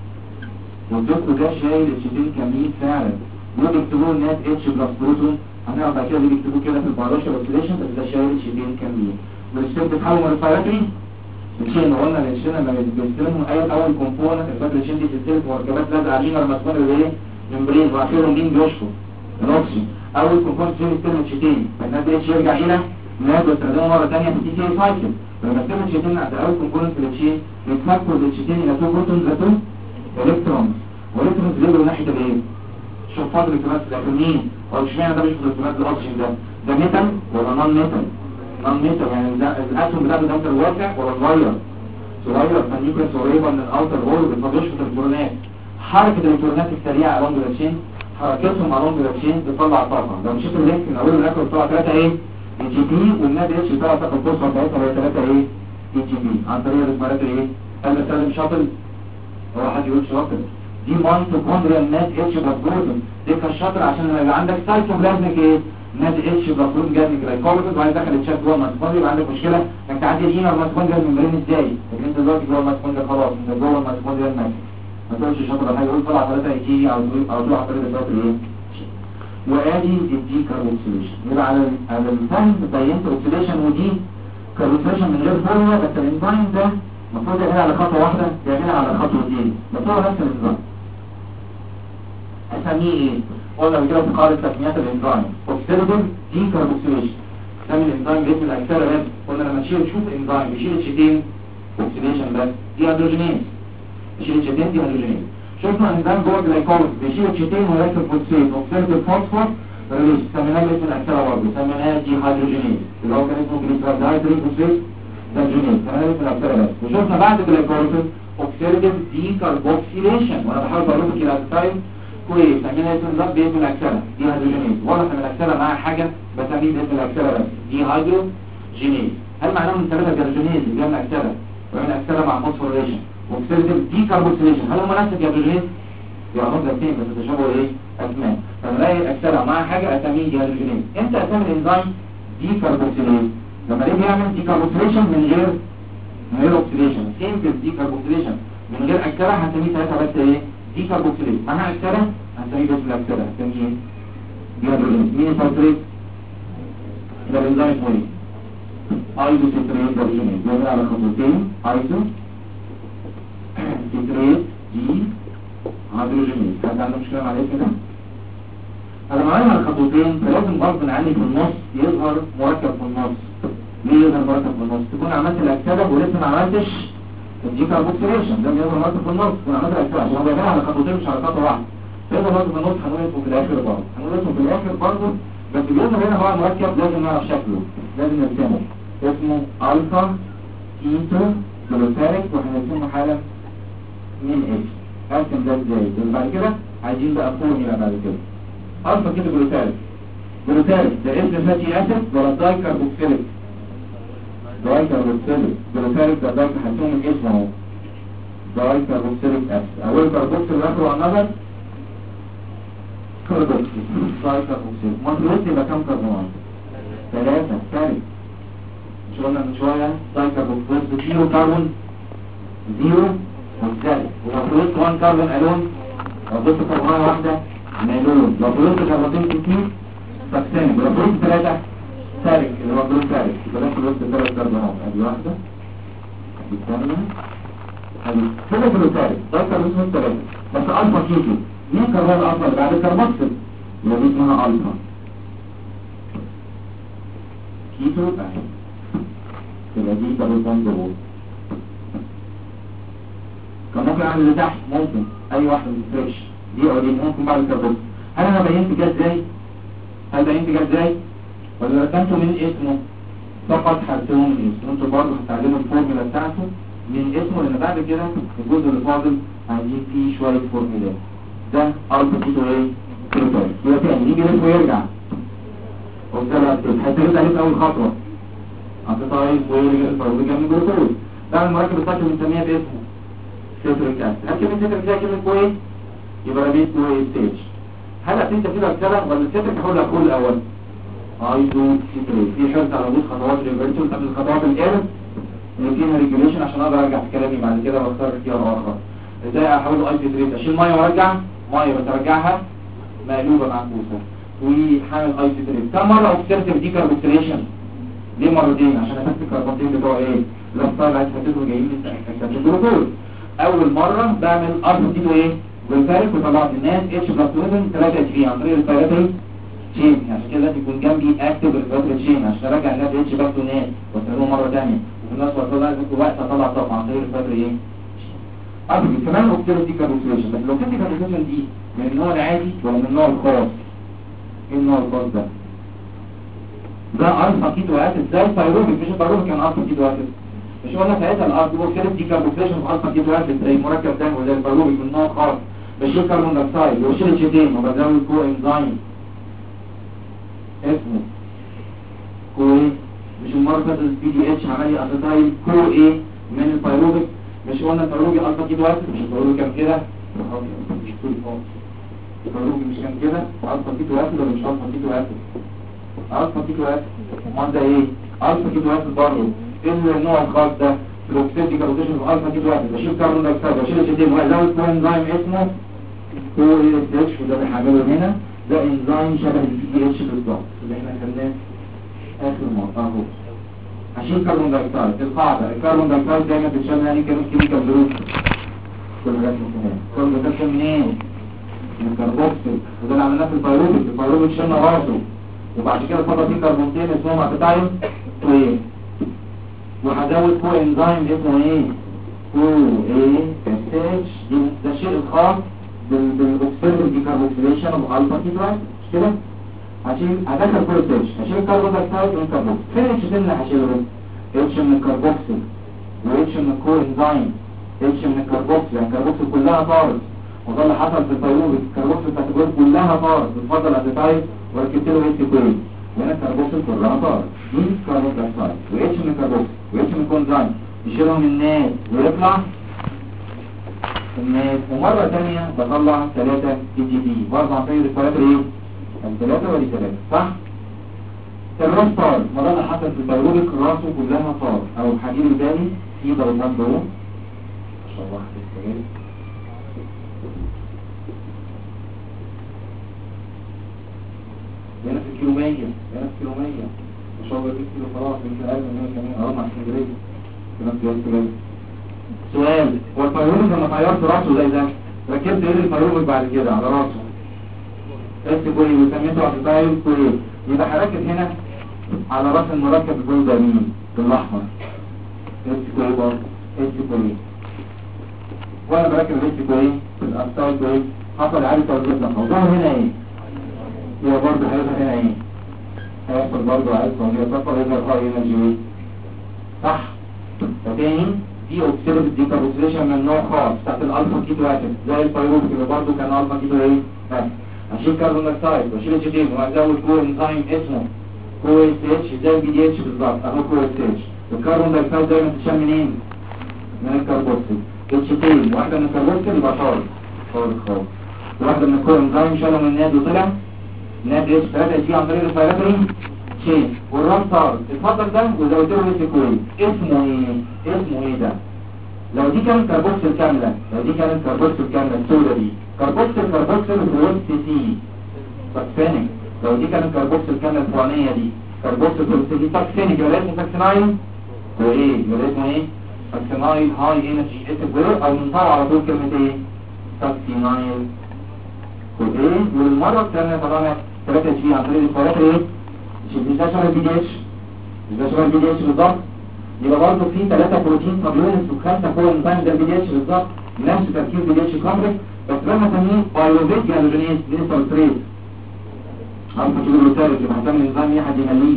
والدكتور ده شايل الشيتين كاملين فعلا. دول بيكتبوه الناس اتش بلس بروتون هنعرف بعد كده اللي بيكتبوه كده في الباراشر اوكسيديشن بس ده شايل الشيتين كاملين. والشيتين بتتحول من الفيراتري الشين قلنا الشين لما بيستلموا اي اول كومبوننت الفاكر الشين دي سلسله مركبات لازقه عليها المسمار اللي ايه ممبرين واخرهم مين بيشفط الاكسجين. اول كومبوننت فيه يستلم الشيتين فالناس دي يرجع الى ناد ويستخدمه مره ثانيه في تي سي سايكل. فلما يستلم الشيتين عند اول كومبوننت في الشين يتفكوا الشيتين الى 2 بروتونز ل 2 الكترونز والالكترونز بيجوا ناحيه الايه شفاط الالكترونات الاخرين. هو اشمعنى ده مش الالكترونات الاكسجين ده ميتال ولا نون ميتال؟ نون ميتال يعني الاتوم بتاعته ده الواسع ولا صغير؟ صغير فالنيوكليس قريبه من الاوتر وول بتفضلش الالكترونات. حركه الالكترونات السريعه along the chain حركتهم along the chain بتطلع طاقه. لو مشيت اللينك من اول لاخر بتطلع 3 ايه اي جي بي والناد اتش بتطلع طاقه الفوسفور بتاعتها هي 3 ايه اي جي بي عن طريق الريسبيراتوري ايه هل بستخدم شاطل هو حد يقول شاطل دي مايتوكوندريال ناد اتش بلس بروتون دي كان شاطر عشان لما يبقى عندك سايتوبلازميك ايه ناد اتش بلس بروتون جاي من جلايكوليز وبعدين دخل الشات جوه الميتوكوندريا يبقى عندك مشكله انك تعدي الهينا الميتوكوندريا الممبرين ازاي؟ لكن انت دلوقتي جوه الميتوكوندريا خلاص انت جوه الميتوكوندريا الماكس ما تقولش شاطر ولا حاجه قول طلع 3 اي جي او تروح على طريق الفلاتر ايه وادي الدي كاربوكسيليشن. يبقى على الفهم بينت اوكسيديشن ودي كاربوكسيليشن من غير فورمولا بس الانزيم ده المفروض يعملها على خطوه واحده يعملها على خطوتين بس هو نفس الانزيم. اسميه ايه؟ قلنا بكده في قاعده تسميات الانزيم اوكسيديتيف دي كاربوكسيليشن. ده من الانزيم باسم الاكسده بس قلنا لما تشيل تشوف انزيم بيشيل الشيتين اوكسيديشن بس دي هيدروجينيز بيشيل الشيتين دي هيدروجينيز. شفنا انزيم جوه الجلايكوليز بيشيل الشيتين ويركب فوسفات اوكسيديتيف فوسفور ريليز سميناه باسم الاكسده برضه سميناه دي هيدروجينيز اللي هو كان اسمه جليسرالدهيدريك فوسفات دهيدروجينيز سميناه باسم الاكسده بس. وشفنا بعد الجلايكوليز اوكسيديتيف دي كاربوكسيليشن وانا بحاول اقول لك الى التايم كويس سميناه اسم باسم الاكسده دي هيدروجينيز واضح ان الاكسده معاها حاجه بسميه باسم الاكسده بس دي هيدروجينيز. هل معناه من 3 هيدروجينيز اللي جايه من الاكسده ومن الاكسده مع فوسفوريليشن اوكسيديتيف دي كاربوكسيليشن هل هم نفس الهيدروجينيز؟ يعرض لك اثنين بس تشابه ايه اسماء. فلما الاقي الاكسده معاها حاجه اسميه دي هيدروجينيز. امتى اسمي الانزيم دي كاربوكسيليز؟ لما يجي يعمل دي كاربوكسيليشن من غير من غير اوكسيديشن، سيمبل دي كاربوكسيليشن من غير اكسده هنسميه ساعتها بس ايه؟ دي كاربوكسيليشن. مع اكسده هنسميه بس الاكسده، هنسميه جلوتاريت. مين الفلتريت؟ ده الانزيم اسمه ايه؟ ايزو سيتريت ديهيدروجينيز. بنعمل على خطوتين ايزو سيتريت دي هيدروجينيز. حد عنده مشكله مع الاسم ده؟ انا معايا على خطوتين، فلازم غصب عني في النص يظهر مركب في النص. ليه يظهر مركب في النص؟ تكون عملت الاكسده ولسه ما عملتش الدي كاربوكسيليشن، ده بيظهر مركب في النص. تكون عملت الاكسده عشان هو بيعملها على خطوتين مش على خطوه واحده. فيظهر مركب في النص، هنقول اسمه في الاخر برضه، هنقول اسمه في الاخر برضه. بس بيظهر هنا بقى مركب لازم نعرف شكله، لازم نرسمه. اسمه الفا كيتو جلوتاريك، وهنرسمه حالا من اتش. ارسم ده ازاي؟ بعد كده عايزين بقى فورميلا بعد كده. الفا كيتو جلوتاريك، جلوتاريك ده اسم فاتي اسيد ولا داي كاربوكسيليك؟ داي كاربوكسيليك. جلوتاريك ده داي، هنسمه من اسمه اهو داي كاربوكسيليك اسيد. اول كاربوكسيل اخره انذر كاربوكسيل، داي كاربوكسيليك. مصروف يبقى كام كربونات؟ 3 ثالث. مش قلنا من شويه داي كاربوكسيل زيرو كربون، زيرو والثالث. ولو فضلت 1 كربون الون، لو ضفت كربونات واحده نيلون، لو فضلت كربونتين كتير ساكسينيك، لو فضلت 3 سارك اللي هو جلوس سارك. يبقى ده فضلت 3 كربونات. ادي واحده، ادي الثانيه، ادي كده جلوتاريك. ده كربون 3 بس الفا كيتو. مين كربون الفا اللي بعد الكربوكسيل؟ يبقى دي اسمها الفا كيتو اهي. يبقى دي كربون دبل. كان ممكن اعمل اللي تحت، ممكن اي واحده من الفريش دي او دي، ممكن بعد الكربوكسيل. هل انا بينت كده ازاي؟ هل بينت كده ازاي؟ ولا رسمته من اسمه فقط؟ حرفتوه من اسمه. انتوا برضه هتتعلموا الفورمولا بتاعته من اسمه، لان بعد كده الجزء اللي فاضل عايزين فيه شويه فورمولات. ده الفا كيتو ايه؟ جلوتاريك. يبقى تاني نيجي نلف ويرجع. وبالتالي هترد عليه في اول خطوه اسيتايل ويرجع من جلوكوز. ده المركب الطاقه اللي بنسميها باسمه سيتريك اسيد. هل كلمه سيتريك فيها كلمه كوي؟ يبقى رابيت كوي ستيج. هل هتنسى كده الكلام ولا السيتريك هقول لك كل الاول؟ ايزو سيتريت. في حرص على وجود خطوات ريفرسال قبل الخطوات الايرن اللي فيها ريجوليشن عشان اقدر ارجع في كلامي بعد كده واختار اختيار اخر. ازاي احول ايزو سيتريت؟ اشيل ميه وارجع ميه بس ارجعها مقلوبه معكوسه وحامل ايزو سيتريت. كم مره اوكسيديتيف دي كاربوكسيليشن؟ ليه مرتين؟ عشان افك الكربونتين بتوع ايه؟ الاختار عايز تفكروا جايين من الجلوكوز. اول مره بعمل الفا كيتو ايه؟ جلوتاريك، وطلعت الناس اتش بلس 3 اتش في عن طريق الفيراتري تشين. عشان كده لازم يكون جنبي اكتب الفيراتري تشين عشان ارجع الناس اتش بلس ناس واستخدمه مره ثانيه، وفي نفس الوقت لازم يكون وقت اطلع طاقه عن طريق الفيراتري ايه؟ ارجع كمان اوكسيديتيف دي كاربوكسيليشن. بس لو كنت كاربوكسيليشن دي من النوع العادي ولا من النوع الخاص؟ ايه النوع الخاص ده؟ ده الفا كيتو اسيد زي البيروبيك. مش البيروبيك كان الفا كيتو اسيد؟ مش قلنا ساعتها الارتبوكسيليك دي كاربوكسيليشن في الفا كيتو اسيد زي مركب دم وزي البيروبيك من نوع خاص. بشيل كربون دايوكسيد وبشيل اتشتين وبزود كو انزيم اسمه كو ايه. مش المركز البي دي اتش عملي اسيتايل كو ايه من البيروبيك. مش قلنا البيروبيك الفا كيتو اسيد؟ مش البيروبيك كان كده؟ البيروبيك مش كان كده؟ الفا كيتو اسيد ولا مش الفا كيتو اسيد؟ الفا كيتو اسيد. امال ده ايه؟ الفا كيتو اسيد برضه. ايه النوع الخاص ده؟ الاوكسيديتيف كاربوكسيليشن في الفا كيتو اسيد. بشيل كربون دايوكسيد وبشيل اتشتين وازود كو انزيم اسمه كو اي اس اتش، وده اللي هعمله هنا. ده انزيم شبه البي دي اتش بالظبط اللي احنا خدناه اخر مره اهو. هشيل كربون دايوكسيد. القاعده الكربون دايوكسيد دايما بتشال يعني كيميكال جروب. كل ده كمان كل ده كان منين؟ من الكربوكسيل. وده اللي عملناه في البيروبيك. البيروبيك شلنا راسه وبعد كده فضل فيه كربونتين اسمهم ابيتايل توين، وهزود كو انزيم اسمه ايه؟ كو اي اس اتش. ده الشيء الخاص بالاوكسيديتيف دي كاربوكسيليشن اوف الفا كيتو اسيد. مش كده؟ هدخل كل ستيج. هشيل كربون دايوكسيد من كربوكسيل. فين الاتشتين اللي هشيلهم؟ اتش من الكربوكسيل واتش من الكو انزيم، اتش من الكربوكسيل. يعني الكربوكسيل كلها طارت، وده اللي حصل في البيروبيك. الكربوكسيل كاتيجوري كلها طارت، بتفضل ابيتايل وركبت له اتش كوين، وهنا الكربوكسيل كلها طارت. دي كربون دايوكسيد واتش من الكربوكسيل واتش من الكو انزيم. يشيلهم الناس ويطلع الناس. ومرة ثانية بطلع 3 تي جي بي برضه عن طريق الفلاتر ايه؟ الثلاثة ودي 3 صح؟ الراس طار. ما ده اللي حصل في البيروبيك، راسه كلها طار او حديد البالي في ضربات دول ان شاء الله هتستمر. هنا في الكيلومية، هنا في الكيلومية ان شاء الله في كيلو خلاص يمكن اقل من 100 كمان اهو مع اسكندريه كمان كده. سؤال، هو الفيروميك لما طيرت راسه زي ده ركبت ايه الفيروميك بعد كده على راسه؟ اس كوي وسميته ارتفاعي كوي. يبقى هركب هنا على راس المركب الجول ده مين؟ بالاحمر اس كوي برضه اس كوي. وانا بركب اس كوي في الارتفاعي كوي حصل عادي توزيع ده موضوع هنا ايه؟ هو برضه هيظهر هنا ايه؟ هيحصل برضه عايز توزيع طاقه ويظهر هاي انرجي صح؟ فتاني دي اوكسيديف ديكاربوكسيليشن من نوع خاص بتاعت الالفا كيتو اسيد زي الفيروبيك اللي برضه كان الفا كيتو ايه؟ بس هشيل كربون دايوكسيد واشيل اتش وهزود كو انزيم اسمه كو اس اتش زي البي دي اتش بالظبط اهو كو اس اتش. الكربون دايوكسيد دايما بتتشال منين؟ من الكربوكسيل. اتش واحده من الكربوكسيل يبقى خالص خالص خالص. واحده من الكو انزيم شالوا من الناد وطلع ناد اتش 3 اتش عن طريق الفيراتري شين والرام صار اتفضل ده وزودت له اس كوي. اسمه ايه؟ اسمه ايه ده؟ لو دي كانت كربوكسيل كامله، لو دي كانت كربوكسيل كامله السودا دي كربوكسيل وست سي تاكسينيك. لو دي كانت كربوكسيل كامله الفلانيه دي كربوكسيل وست سي تاكسينيك يبقى اسمه تاكسينايل وايه؟ يبقى اسمه ايه؟ تاكسينايل هاي انرجي اسيد او ننطق على طول كلمه ايه؟ تاكسينايل وايه؟ والمره الثانيه طبعا 3 اتش عن طريق الفيرات ايه؟ مش ده شبه البي دي اتش، مش ده شبه البي دي اتش بالظبط. يبقى برضه في 3 بروتين سبيونتس و5 كو انزيم ده البي دي اتش بالظبط نفس تركيب البي دي اتش كومبلكس بس لما اسميه بايروفيت جالوجينيز ديسالتريت الفا كيلو روتاريك يبقى هتعمل انزيم ايه حد يمليه؟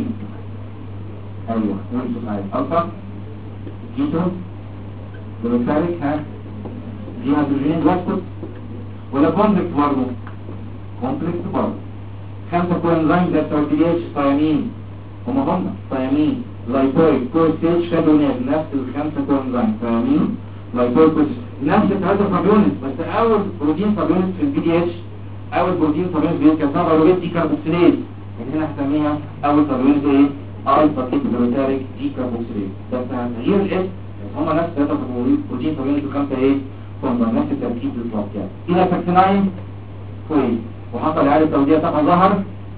ايوه نفس الحاجه الفا كيتو روتاريك ها دي هيدروجينيز واسكت ولا كومبلكس برضه؟ كومبلكس برضه 5 كو انزيم ده بتوع البي دي اتش ثيامين هم ثيامين لايبويك كورتيج شادونيز نفس الخمسة كورنزايم ثيامين لايبويك نفس الثلاثة فابيونس بس اول بروتين فابيونس في البي دي اتش اول بروتين فابيونس بيتكسر اروبيت دي كاربوكسيليز يعني هنا هسميها اول فابيونس ايه؟ الفا كيتوجلوتاريك دي كاربوكسيليز بس هنغير الاسم بس هما نفس الثلاثة بروتين فابيونس وخمسة ايه؟ كورنزايم نفس التركيب بالظبط يعني الى تاكسيناين كويس وحصل اعادة توزيع طاقة ظهر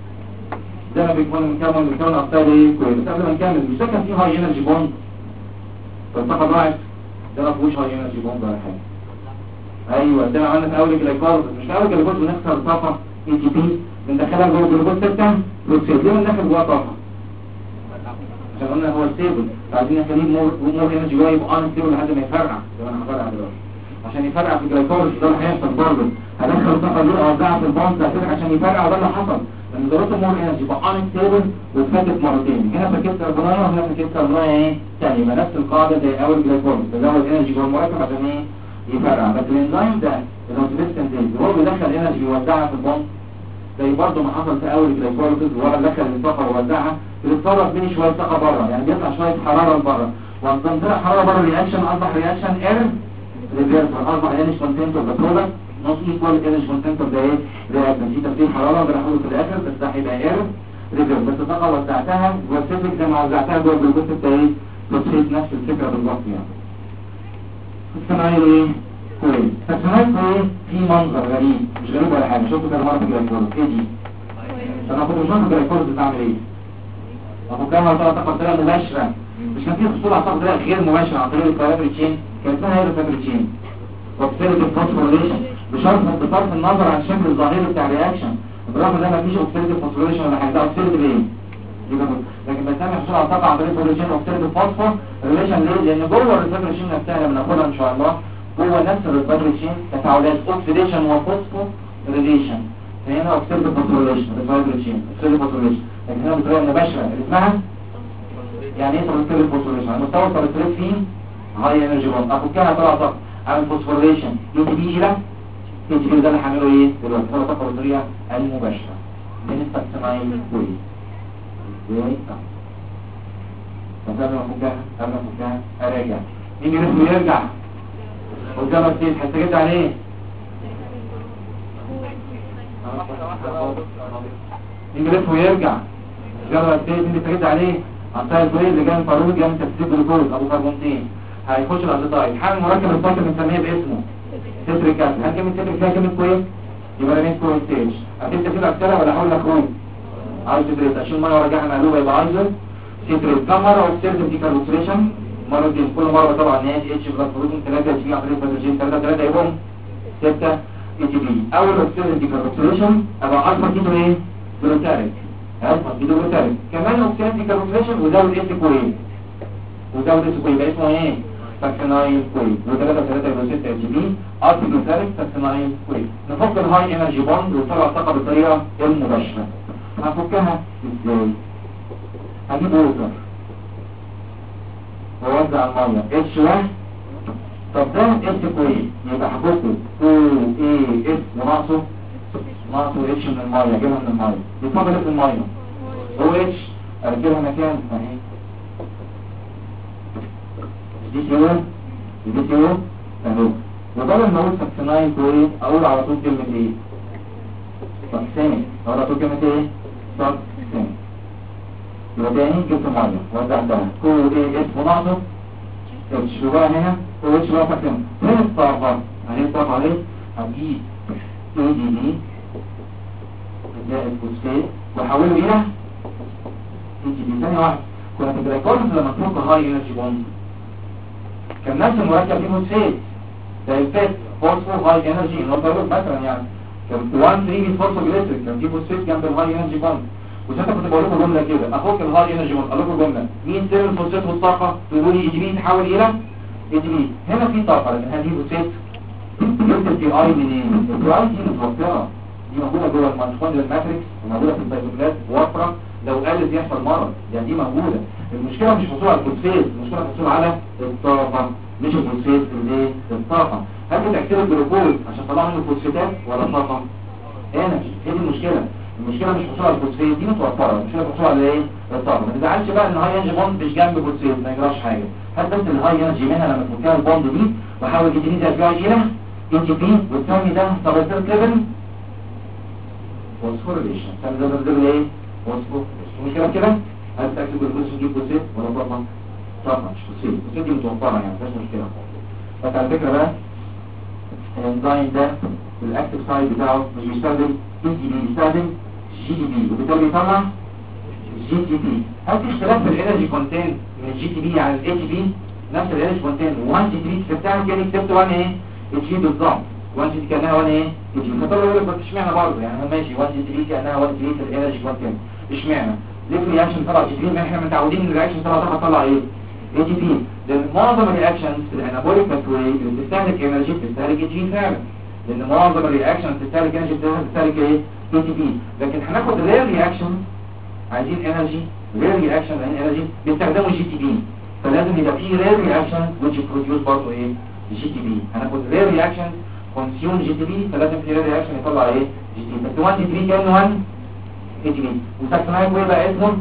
زي ما بيكون بنكون أبطال ايه كويس. بس قبل ما نكمل مش ده كان فيه هاي انرجي بوند فالطاقة ضاعت ده ما فيهوش هاي انرجي بوند ولا حاجة. ايوه ده عملنا في اول جلايكوز مش في اول جلايكوز بنخسر طاقة اي تي بي بندخلها جوه الجلوكوز 6 بروكسيد ليه بندخل جواها طاقة؟ عشان قلنا هو ستيبل عايزين نخليه مور انرجي جوه يبقى ان ستيبل لحد ما يفرقع زي ما انا هفرقع دلوقتي عشان يفرقع في الجلايكوز ده اللي هيحصل برضه هدخل الطاقة دي اوزعها في البوند ده عشان يفرقع وده اللي حصل لان ضرورته مور انرجي يبقى ان ستيبل واتفكت مرتين هنا فكت كربونايه وهنا فكت كربونايه ايه ثاني يبقى نفس القاعده زي اول جلايكوز تزود انرجي جوه المركب عشان ايه يفرقع بس الانزيم ده الانسولين هو بيدخل انرجي يوزعها في البوند زي برضه ما حصل في اول جلايكوز وهو دخل الطاقه ووزعها بيتصرف بين شويه طاقه بره يعني بيطلع شويه حراره لبره وان تنطلع حراره بره رياكشن اصبح رياكشن اير ريفيرس اصبح انرجي كونتنت اوف ذا برودكت نوت ايكوال انرجي كونتنت اوف ذا ايه رياكشن في تفسير حراره بناخده في الاخر بس ده هيبقى اير ريفيرس بس الطاقه وزعتها والسيفيك زي ما وزعتها جوه الجلوكوز التاني بتصير نفس الفكره بالظبط يعني الصناعي ايه كويس الصناعي كويس في منظر غريب مش غريب ولا حاجه شفتوا كده مره في الجلايكوز ايه دي انا كنت بشوف الجلايكوز بتعمل ايه اهو كان طاقه بطريقه مباشره مش كان في حصول على طاقه بطريقه غير مباشره عن طريق الفيراتري تشين كان اسمها ايه الفيراتري تشين اوكسيديتيف فوسفوريليشن بصرف النظر عن الشكل الظاهري بتاع الرياكشن بالرغم ان ما فيش اوكسيديتيف فوسفوريليشن ولا حاجه ده اوكسيديتيف ايه لكن بسمي حصول على طاقه عن طريق الفوسفوريليشن اوكسيديتيف فوسفور ريليشن ليه لان جوه الفيراتري تشين نفسها لما ناخدها ان شاء الله جوه نفس الفيراتري تشين تفاعلات اوكسيديشن وفوسفور ريليشن فهنا اوكسيديتيف فوسفوريليشن الفيراتري تشين اوكسيديتيف فوسفوريليشن لكن هنا بطريقه مباشره اللي اسمها يعني ايه اوكسيديتيف فوسفوريليشن المستوى الفوسفوريليشن فيه هاي انرجي بوند اخد كده طلع طاقه عن الفوسفوريليشن يجي الى يجي ده اللي هعمله ايه دلوقتي هو طاقه بطريقه المباشره بنستخدمها كويس ازاي قبل ما افكها اراجع يجي اسمه يرجع قدام السيد هتجد عليه يجي اسمه يرجع جرى السيد اللي تجد عليه عن طريق الكويس اللي جاي من فاروق جاي من تكسير جلوكوز ابو كربونتين هيخش الاسيتايل. حامل مركب الطاقه بنسميه باسمه سيتريك اسيد. هل كلمه سيتريك فيها كلمه كويس؟ يبقى رينيت كويس ستيج. هتبدا في الامثله ولا هقول لك روح ايزوتريت عشان الميه وراجعها مقلوبه يبقى ايزو سيتريت. كم مره اوكسيديف ديكاربوكسيليشن؟ مرتين. كل مره طبعا نهايه اتش بلس بروتين 3 اتش بي عن طريق هيدروجين 3 يبقى 6 اتش بي. اول اوكسيديف ديكاربوكسيليشن ابقى الفا كيتو ايه؟ جلوتاريك. الفا كيتو جلوتاريك. كمان اوكسيديف ديكاربوكسيليشن وزود اس كوين وزود اس كوين يبقى اسمه ايه؟ ساكسينايل كوين. و3 يبقى 6 اتش بي ارتي جلوتاريك ساكسينايل كوين. نفك الهاي انرجي بوند وطلع الطاقه بالطريقه المباشره. هنفكها ازاي؟ هجيب ووتر ووزع الميه اتش 1. طب ده اس كوين يبقى هحطه او اي اس وناقصه اتش من الميه. اجيبها من الميه يتفضل في الميه او اتش اركبها مكان اهي دي سي او اهو. وبدل ما اقول ساكسينايل كوين اقول على طول كلمه ايه؟ ساكسينيك. اقول على طول كلمه ايه؟ ساكسينيك. يبقى تاني جبت ميه وزعتها كو اي اس وناقصه اتش. وبقى هنا او اتش بقى ساكسينيك. فين الطاقه؟ اهي الطاقه عليه. هجيب اي دي دي زائد فوسفات واحوله الى اي دي دي. ثانيه واحده كنا في الجلايكوليز لما تفك هاي انرجي بوند كان نفس المركب فيه فوسفات زي الفات فوسفور هاي انرجي نوتروز مثلا. يعني كان 1 3 فوسفوجليسريك كان فيه فوسفات جنب الهاي انرجي بوند. وساعتها كنت بقول لكم جمله كده افك الهاي انرجي بوند. اقول لكم جمله مين سر الفوسفات والطاقه؟ تقولوا لي اي دي بي تحول الى اي دي بي. هنا في طاقه لكن هذه فوسفات جبت الدي اي منين؟ الدي اي دي متوفره دي موجوده جوه الميتوكوندريال ماتريكس وموجوده في السيتوبلازم وفره. لو قلت يحصل مرض يعني دي موجوده. المشكله مش الحصول على الفوسفات، المشكله الحصول على الطاقه مش الفوسفات اللي الطاقه. هل بتاكسيد الجلوكوز عشان طلع منه فوسفاتات ولا طاقه؟ انرجي. هي دي المشكله. المشكله مش الحصول على الفوسفات دي متوفره، المشكله الحصول على ايه؟ الطاقه. ما تزعلش بقى ان هاي انرجي بوند مش جنب فوسفات ما يجراش حاجه. هات بس الهاي انرجي منها لما تفكها البوند دي وحاول تديني ارجع الى اي تي بي والثاني ده سبستريت ليفل فوسفوريليشن. الثاني ده بنزل ايه؟ فوسفوريليشن. مش كده؟ هل تاكل جلوكوز تجيب فوسفات ولا طاقه؟ طاقه مش فوسفات. الفوسفات دي متوفره يعني مفيش مشكله خالص. بس على فكره بقى الانزيم ده الاكتيف سايد بتاعه مش بيستخدم اي تي بي، بيستخدم جي دي بي وبالتالي بيطلع جي تي بي. هل في اختلاف في الانرجي كونتنت من الجي تي بي عن الاي تي بي؟ نفس الانرجي كونتنت 1 جي تي بي كتبتها كان كتبت 1 ايه؟ اتش بي بالظبط. 1 جي تي كانها 1 ايه؟ اتش بي. فطلع يقول لك بس اشمعنى برضه يعني هو ماشي 1 جي تي بي كانها 1 جي تي بي في الانرجي كونتنت اشمعنى؟ ليه في الرياكشن طلع جي تي بي؟ احنا متعودين ان الرياكشن طلع ايه؟ اي تي بي. لان معظم الرياكشنز في الانابوليك باثوي اللي بتستهلك انرجي بتستهلك اي تي بي فعلا. لان معظم الرياكشنز بتستهلك انرجي بتستهلك ايه؟ اي تي بي. لكن هناخد رير رياكشن عايزين انرجي رير رياكشن عايزين انرجي بيستخدموا جي تي بي. فلازم يبقى في رير رياكشن which produce برضه ايه؟ جي تي بي. هناخد رير رياكشن كونسيوم جي تي بي فلازم في رير رياكشن يطلع ايه؟ جي تي بي. بس 1 جي تي بي كانه 1 جي تي بي. وساكسونايل كوين بقى اسمه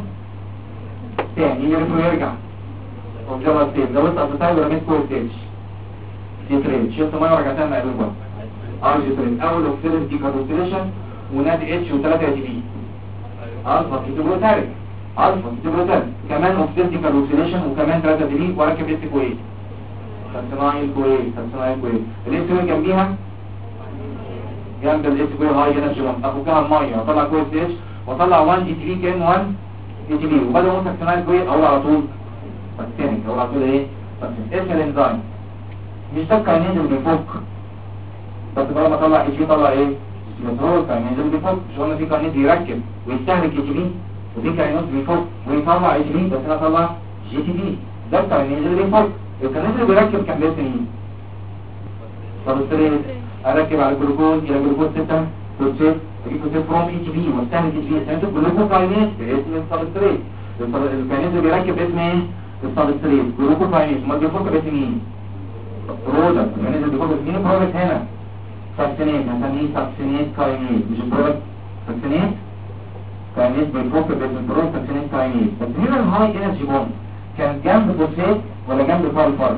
تاني يرجع وجرى ستيج. لو انت اسيتايل ورميت كوين ستيج سيتريت شلت ميه ورجعتها مقلوبه ارجي تريد. اول اوكسيديف ديكاربوكسيليشن ونادي اتش و3 جي بي الفا كيتوجلوتاريك الفا كيتوجلوتاريك. كمان اوكسيديف ديكاربوكسيليشن وكمان 3 جي بي واركب اس كوين ساكسونايل كوين. الاس كوين جنبيها جنب الاس كوين هاي انرجي بوند. افكها الميه واطلع كوين ستيج واطلع 1 جي تي بي كان 1 جي تي بي. وبدل ما ساكسونايل كوين اقول على طول ساكسينيك. اقول على طول ايه؟ ساكسينيك. اسم الانزيم مش ده الكاينيز اللي بيفك بس بقى ما طلع اتش بي طلع ايه؟ بس هو الكاينيز اللي بيفك. مش قلنا في كاينيز بيركب ويستهلك اتش بي وفي كاينيز بيفك ويطلع اتش بي بس انا اطلع جي تي بي. ده الكاينيز اللي بيفك. الكاينيز اللي بيركب كان باسم مين؟ سبستريت. اركب على الجلوكوز الى جلوكوز 6 فوسفات اجيب فوسفات فروم اتش بي واستهلك اتش بي. سميته جلوكوكاينيز باسم السبستريت. الكاينيز اللي بيركب باسم ايه؟ السبستريت جلوكوكاينيز. امال بيفك باسم مين؟ برودكت. الكاينيز اللي بيفك مين برودكت هنا؟ ساكسينيت. هنسميه ساكسينيت كاينيز مش البرودكت ساكسينيت كاينيز بيفك باسم البرودكت ساكسينيت كاينيز. بس هنا الهاي انرجي بوند كان جنب فوسفات ولا جنب سلفر؟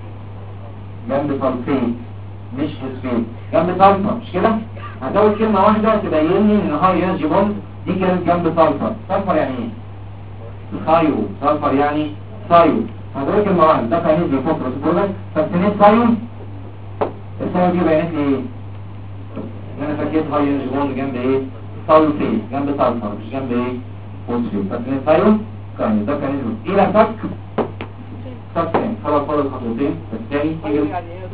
جنب سلفيت مش فوسفات جنب سلفر مش كده؟ هزود كلمة واحدة تبين لي ان هاي انرجي بوند دي كانت جنب سلفر. سلفر يعني ايه؟ ثايو. سلفر يعني ثايو. حضرتك المراحل ده كان يجي فوق بروتوكول فاكسينيت سايون. السايون دي بيانات ايه؟ ان انا فاكيت هاي انرجي بوند جنب ايه؟ سالفيت جنب سالفر مش جنب ايه؟ فوسفيت. فاكسينيت سايون كان ده كان يجي الى فك فاكسين خلاص فاضل خطوتين. الثاني يجي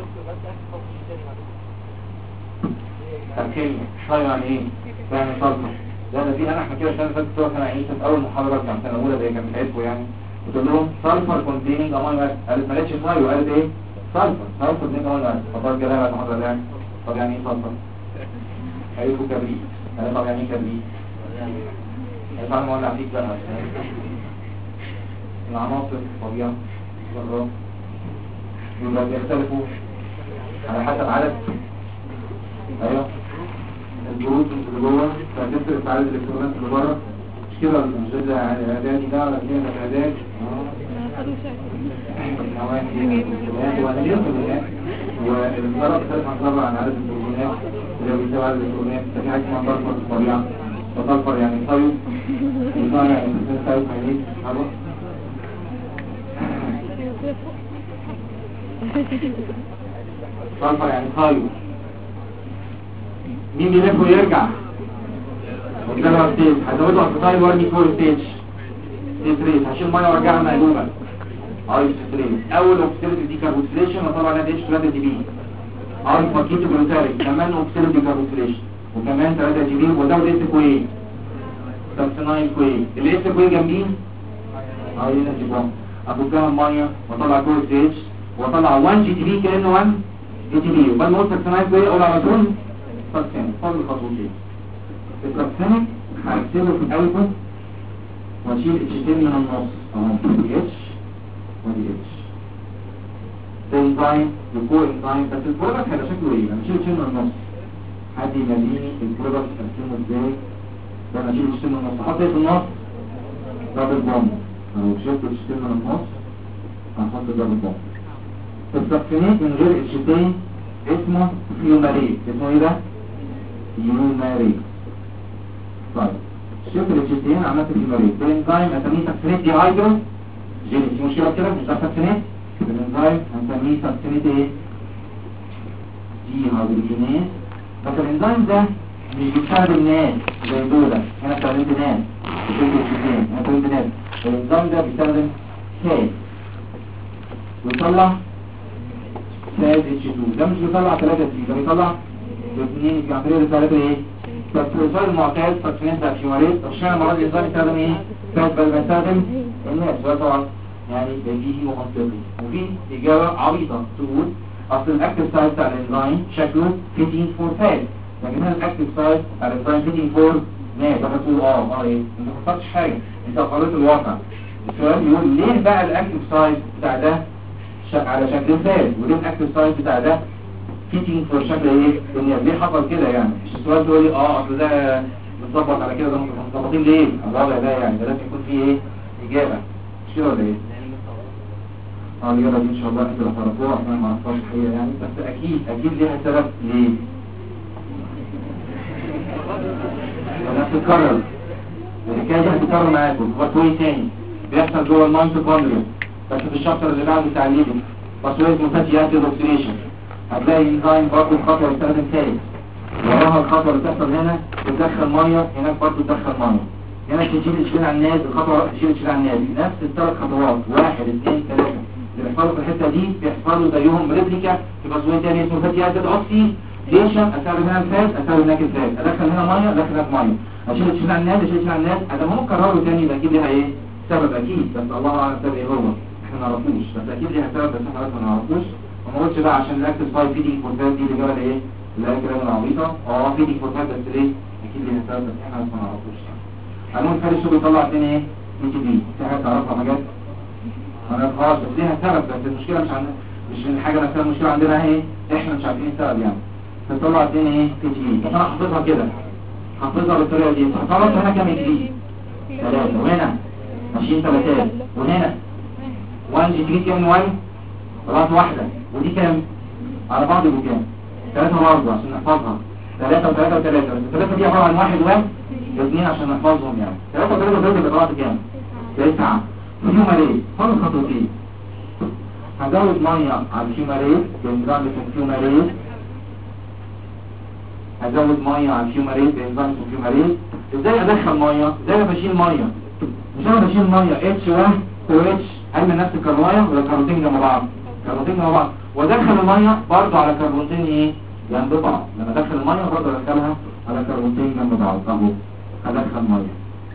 تركيبي سايون يعني ايه؟ يعني سالفر. ده في انا احنا كده عشان فاكر صوره كان عايشه في اول محاضره بتاع سنه اولى زي كانت بتاعتكم يعني. قلت لهم سلفر كونتيننج امينو اسيد. قالت ما لقيتش سايو وقالت ايه؟ سلفر كونتيننج امينو اسيد. فضلت كده بعد محاضره يعني طب يعني ايه سلفر؟ هيقولوا كبريت. قال طب يعني ايه كبريت؟ قال تعالى نولع فيك بقى. العناصر الطبيعه ذرات يبقى بيختلفوا على حسب عدد ايوه البروتين اللي جوه فتفرق في عدد الالكترونات اللي بره. مش كده الجزء الاعدادي ده ولا كده الاعداد والضرب بتختلف عن ضرب عن عدد البروتينات اللي بيساوي عدد الالكترونات. في حاجه اسمها سلفر في الطبيعه. فسلفر يعني صايو يعني صايو كويس حلو. سلفر يعني صايو. مين بيلف ويرجع؟ وكده ستيج هزوده على الطايل وارمي فور ستيج ستريت هشيل ميه وارجعها مقلوبه اي ستريت. اول اوكسيديتيف ديكاربوكسيليشن وطلع ناتج 3 جي بي اي فاكيتو جلوتاريك كمان اوكسيديتيف ديكاربوكسيليشن وكمان 3 جي بي وزود اس كوي سبسنايل كوي. الاس كوي جنبين اي انرجي بومب افكها الميه وطلع فور ستيج وطلع 1 جي بي كانه 1 جي بي وبعد ما قلت سبسنايل كوي اقول على طول فاكسين فاضل خطوتين. الفاكسينك هكتبه في الألفا واشيل اتشتين من النص اهو دي اتش ودي اتش. ده انزايم وكو انزايم بس البرودكت هيبقى شكله ايه؟ انا اشيل اتشتين من النص. حد يناديني البرودكت ارسمه ازاي؟ ده انا اشيل اتشتين من النص احط ايه في النص؟ دبل بوند. اهو شلت اتشتين من النص هنحط دبل بوند. الفاكسينيك من غير اتشتين اسمه فيوماريت. اسمه ايه ده؟ فيوماريت. طيب شوف الاتشتين عملت فيوماريت. الانزيم هنسميه فاكسينيت دي هايدرو جينيس. في مشكله كده مش ده فاكسينيت. الانزيم هنسميه فاكسينيت ايه؟ دي هايدروجينيز. بس الانزيم ده مش بيستخدم ناس زي دول. هنا استخدمت ناس بتقول الاتشتين هنا استخدمت ناس. الانزيم ده بيستخدم ساز ويطلع ساز اتش 2. ده مش بيطلع 3 سي ده بيطلع 2 في عن طريق الرسالات ايه؟ فالبروتوكول المعتاد فاكسينات فيوماريت. طب اشمعنى المره دي الانزيم يستخدم ايه؟ بيستخدم الناس. سؤال طبعا يعني بديهي ومنطقي وفي اجابه عبيطه تقول اصل الاكتيف سايت بتاع الانزيم شكله فيتنج فور فات لكن هنا الاكتيف سايت بتاع الانزيم فيتنج فور ناس. ده تقول ايه؟ انت ما فكرتش حاجه انت قررت الواقع. السؤال يقول ليه بقى الاكتيف سايت بتاع ده على شكل فات وليه الاكتيف سايت بتاع ده فيتنج فور شكل ايه؟ ليه حصل كده يعني؟ مش السؤال تقول لي اصل ده متظبط على كده ده متظبطين ليه؟ الوضع ده يعني ده لازم يكون فيه ايه؟ اجابه مش كده ولا ايه؟ الإجابة دي إن شاء الله أنتوا هتعرفوها عشان ما أعرفهاش الحقيقة يعني بس أكيد ليها سبب ليه؟ ولا بتتكرر الحكاية دي هتتكرر معاكم بطوي تاني بيحصل جوه الميتوكوندريا بس في الشابتر اللي بعده بتاع الليبيد بطوي اسمه فاتي أسيد أوكسيديشن. هتلاقي إنزيم برضه الخطوة يستخدم ثالث وراها الخطوة اللي بتحصل هنا بتدخل مية هناك برضه تدخل مية. هنا تشيل على الناس الخطوة تشيل على الناس نفس الثلاث خطوات 1 2 3 اللي بيحصلوا في الحتة دي بيحصلوا زيهم ريبليكا في بصوين تاني اسمه فاتي أسيد أوكسيديشن. أستخدم هنا الفات أستخدم هناك الفات أدخل هنا مية أدخل هناك مية أشيل على الناس أشيل على الناس. هذا هم كرروا تاني يبقى أكيد ليها إيه؟ سبب أكيد بس الله أعلم سبب إيه هو إحنا ما نعرفوش بس أكيد ليها سبب بس إحنا ما نعرفوش. وما قلتش بقى عشان الأكتيف سايت فيديك فورتات دي الإجابة إيه؟ اللي هي كلام العبيطة فيديك فورتات بس ليه؟ أكيد ليها سبب بس إحنا ما نعرفوش. المهم خالد شو بيطلع تاني ايه؟ اتش دي. في حاجه تعرفها حاجات ما نعرفهاش بس ليها سبب بس المشكله مش من الحاجه نفسها المشكله عندنا ايه؟ احنا مش عارفين السبب يعني. بتطلع تاني ايه؟ اتش دي. بس انا حافظها كده حافظها بالطريقه دي. خلاص هنا كام اتش دي؟ 3 وهنا ماشيين 3 وهنا 1 جي 3 كام 1 خلاص واحده ودي كام؟ على بعض يبقوا كام؟ 3 برضه عشان نحفظها 3 و3 و3 بس 3 دي عباره عن 1 2 عشان نحفظهم يعني 3 و3 و3 يبقى بعض كام؟ 9 فيهم ايه؟ فاضل خطوتين هزود ميه على الفيوماريز بانزيم الفيوماريز، هزود ميه على الفيوماريز بانزيم الفيوماريز. ازاي ادخل ميه؟ ازاي انا بشيل ميه؟ مش انا بشيل ميه اتش و اتش هل من نفس الكربونيه ولا كربونتين جنب بعض؟ كربونتين جنب بعض، وادخل الميه برضه على كربونتين ايه؟ جنب بعض. لما ادخل الميه برضه ادخلها على كربونتين جنب بعض. اهو هدخل ميه.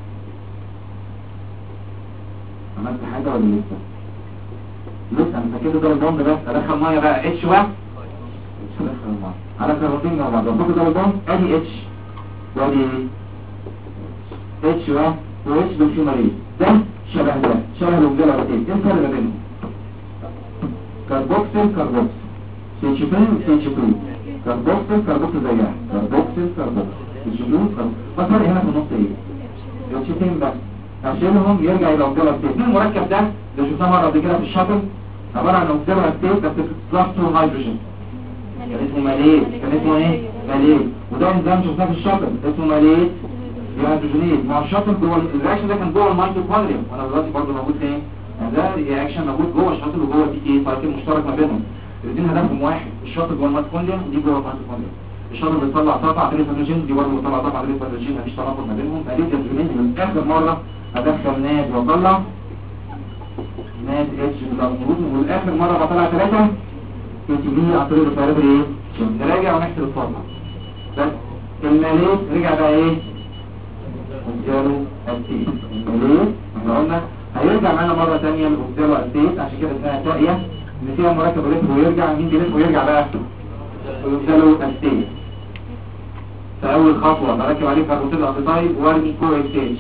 عملت حاجه ولا لسه؟ لسه انا فاكر ده البوند بس. ادخل ميه بقى اتش و اتش، ادخل الميه على كربونتين جنب بعض. بحط ده البوند ادي اتش وادي اتش و اتش بالفيوماريز. ده شبه ده، شبه الوكزالاتين. ايه الفرق ما بينهم؟ كاربوكسيل كاربوكسيل، سيتشيبين سيتشيبين، كاربوكسيل كاربوكسيل زيها، كاربوكسيل كاربوكسيل، سيتشيبين كاربوكسيل. ما الفرق هنا في النص ايه؟ سيتشيبين بس. هشيلهم يرجع الى وكزالاتين. المركب ده اللي شفناه مره قبل كده في الشاطئ عباره عن وكزالاتين بس بلس 2 هيدروجين. كان اسمه ماليت. كان اسمه ايه؟ ماليت. وده انزيم شفناه في الشاطئ اسمه ماليت هيدروجينيز. مع الشاطئ جوه الرياكشن ده كان جوه الميتوكوندريا، وانا دلوقتي برضه موجود فين؟ ده رياكشن موجود جوه الشاطئ وجوه الدي كي، سايكل مشترك ما بينهم. الاثنين هدفهم واحد، الشاطئ جوه الميتوكوندريا ودي جوه الميتوكوندريا. الشاطئ بيطلع طاقه عن طريق الهيدروجين، دي برضه بتطلع طاقه عن طريق الهيدروجين، مفيش تناقض ما بينهم. ماليت هيدروجينيز من اخر مره هدخل ناد واطلع ناد اتش بلس، والاخر مره بطلع 3 كي تي بي عن طريق الفارق ايه؟ نراجع ونحسب الفورمه. بس الماليت رجع بقى ايه؟ اوكزالو اسيد. الماليت احنا قلنا هيرجع معانا مره ثانيه الاوكزالو اسيد، عشان كده اسمها تاقيه ان فيها مركب يلف ويرجع. مين بيلف ويرجع بقى؟ الاوكزالو اسيد. فاول خطوه بركب عليه كربوكسيل اسيتايل وارمي كو اتش اتش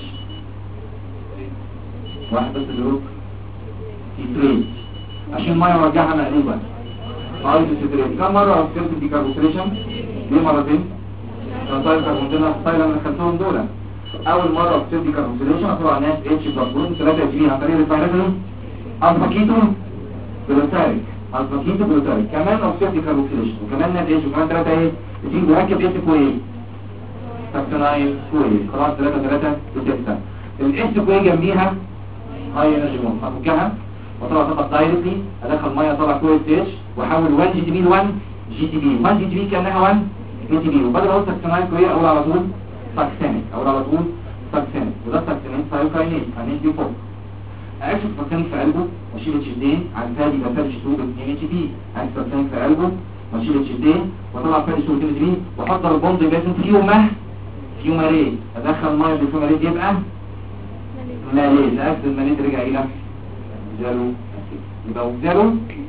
واحد بس جروب تيتريت عشان الميه ارجعها مقلوبه. تيتريت كم مره اوكسيد ديكاربوكسيليشن؟ ليه مرتين؟ اسيتايل كربوكسيل اسيتايل انا دخلتهم دول. اول مره اوكسيد ديكاربوكسيليشن هطلع ناس اتش بلس 3 اتش بي عن طريق الفايرين الفا كيتو جلوتاريك، الفا كيتو جلوتاريك. كمان اوكسيد ديكاربوكسيليشن وكمان ناس اتش وكمان 3 ايه اتش بركب اتش كويه ساكسونايل كويه. خلاص 3 3 و6. الاس كويه جنبيها هاي انرجي بوند، هفكها واطلع طاقه دايركتلي، ادخل ميه اطلع كويه اتش واحول 1 جي تي بي ل 1 جي تي بي. 1 جي تي بي كانها 1 جي تي بي، وبدل ما اقول ساكسونايل كويه اقول على طول ساكسينيك، اقول على طول ساكسينيك. وده ساكسينيك ثايوكاينيز هنيجي فوق. اكشف ساكسينيك في قلبه واشيل اتشدين على الفادي يبقى فادي شتوب 2 اتش بي. اكشف ساكسينيك في قلبه واشيل اتشدين واطلع فادي شتوب 2 اتش بي واحضر البوند يبقى اسمه فيوماريز. ادخل ميه بالفيوماريز يبقى ماليز. اكد الماليز رجع الى اوكزالو اسيد. يبقى اوكزالو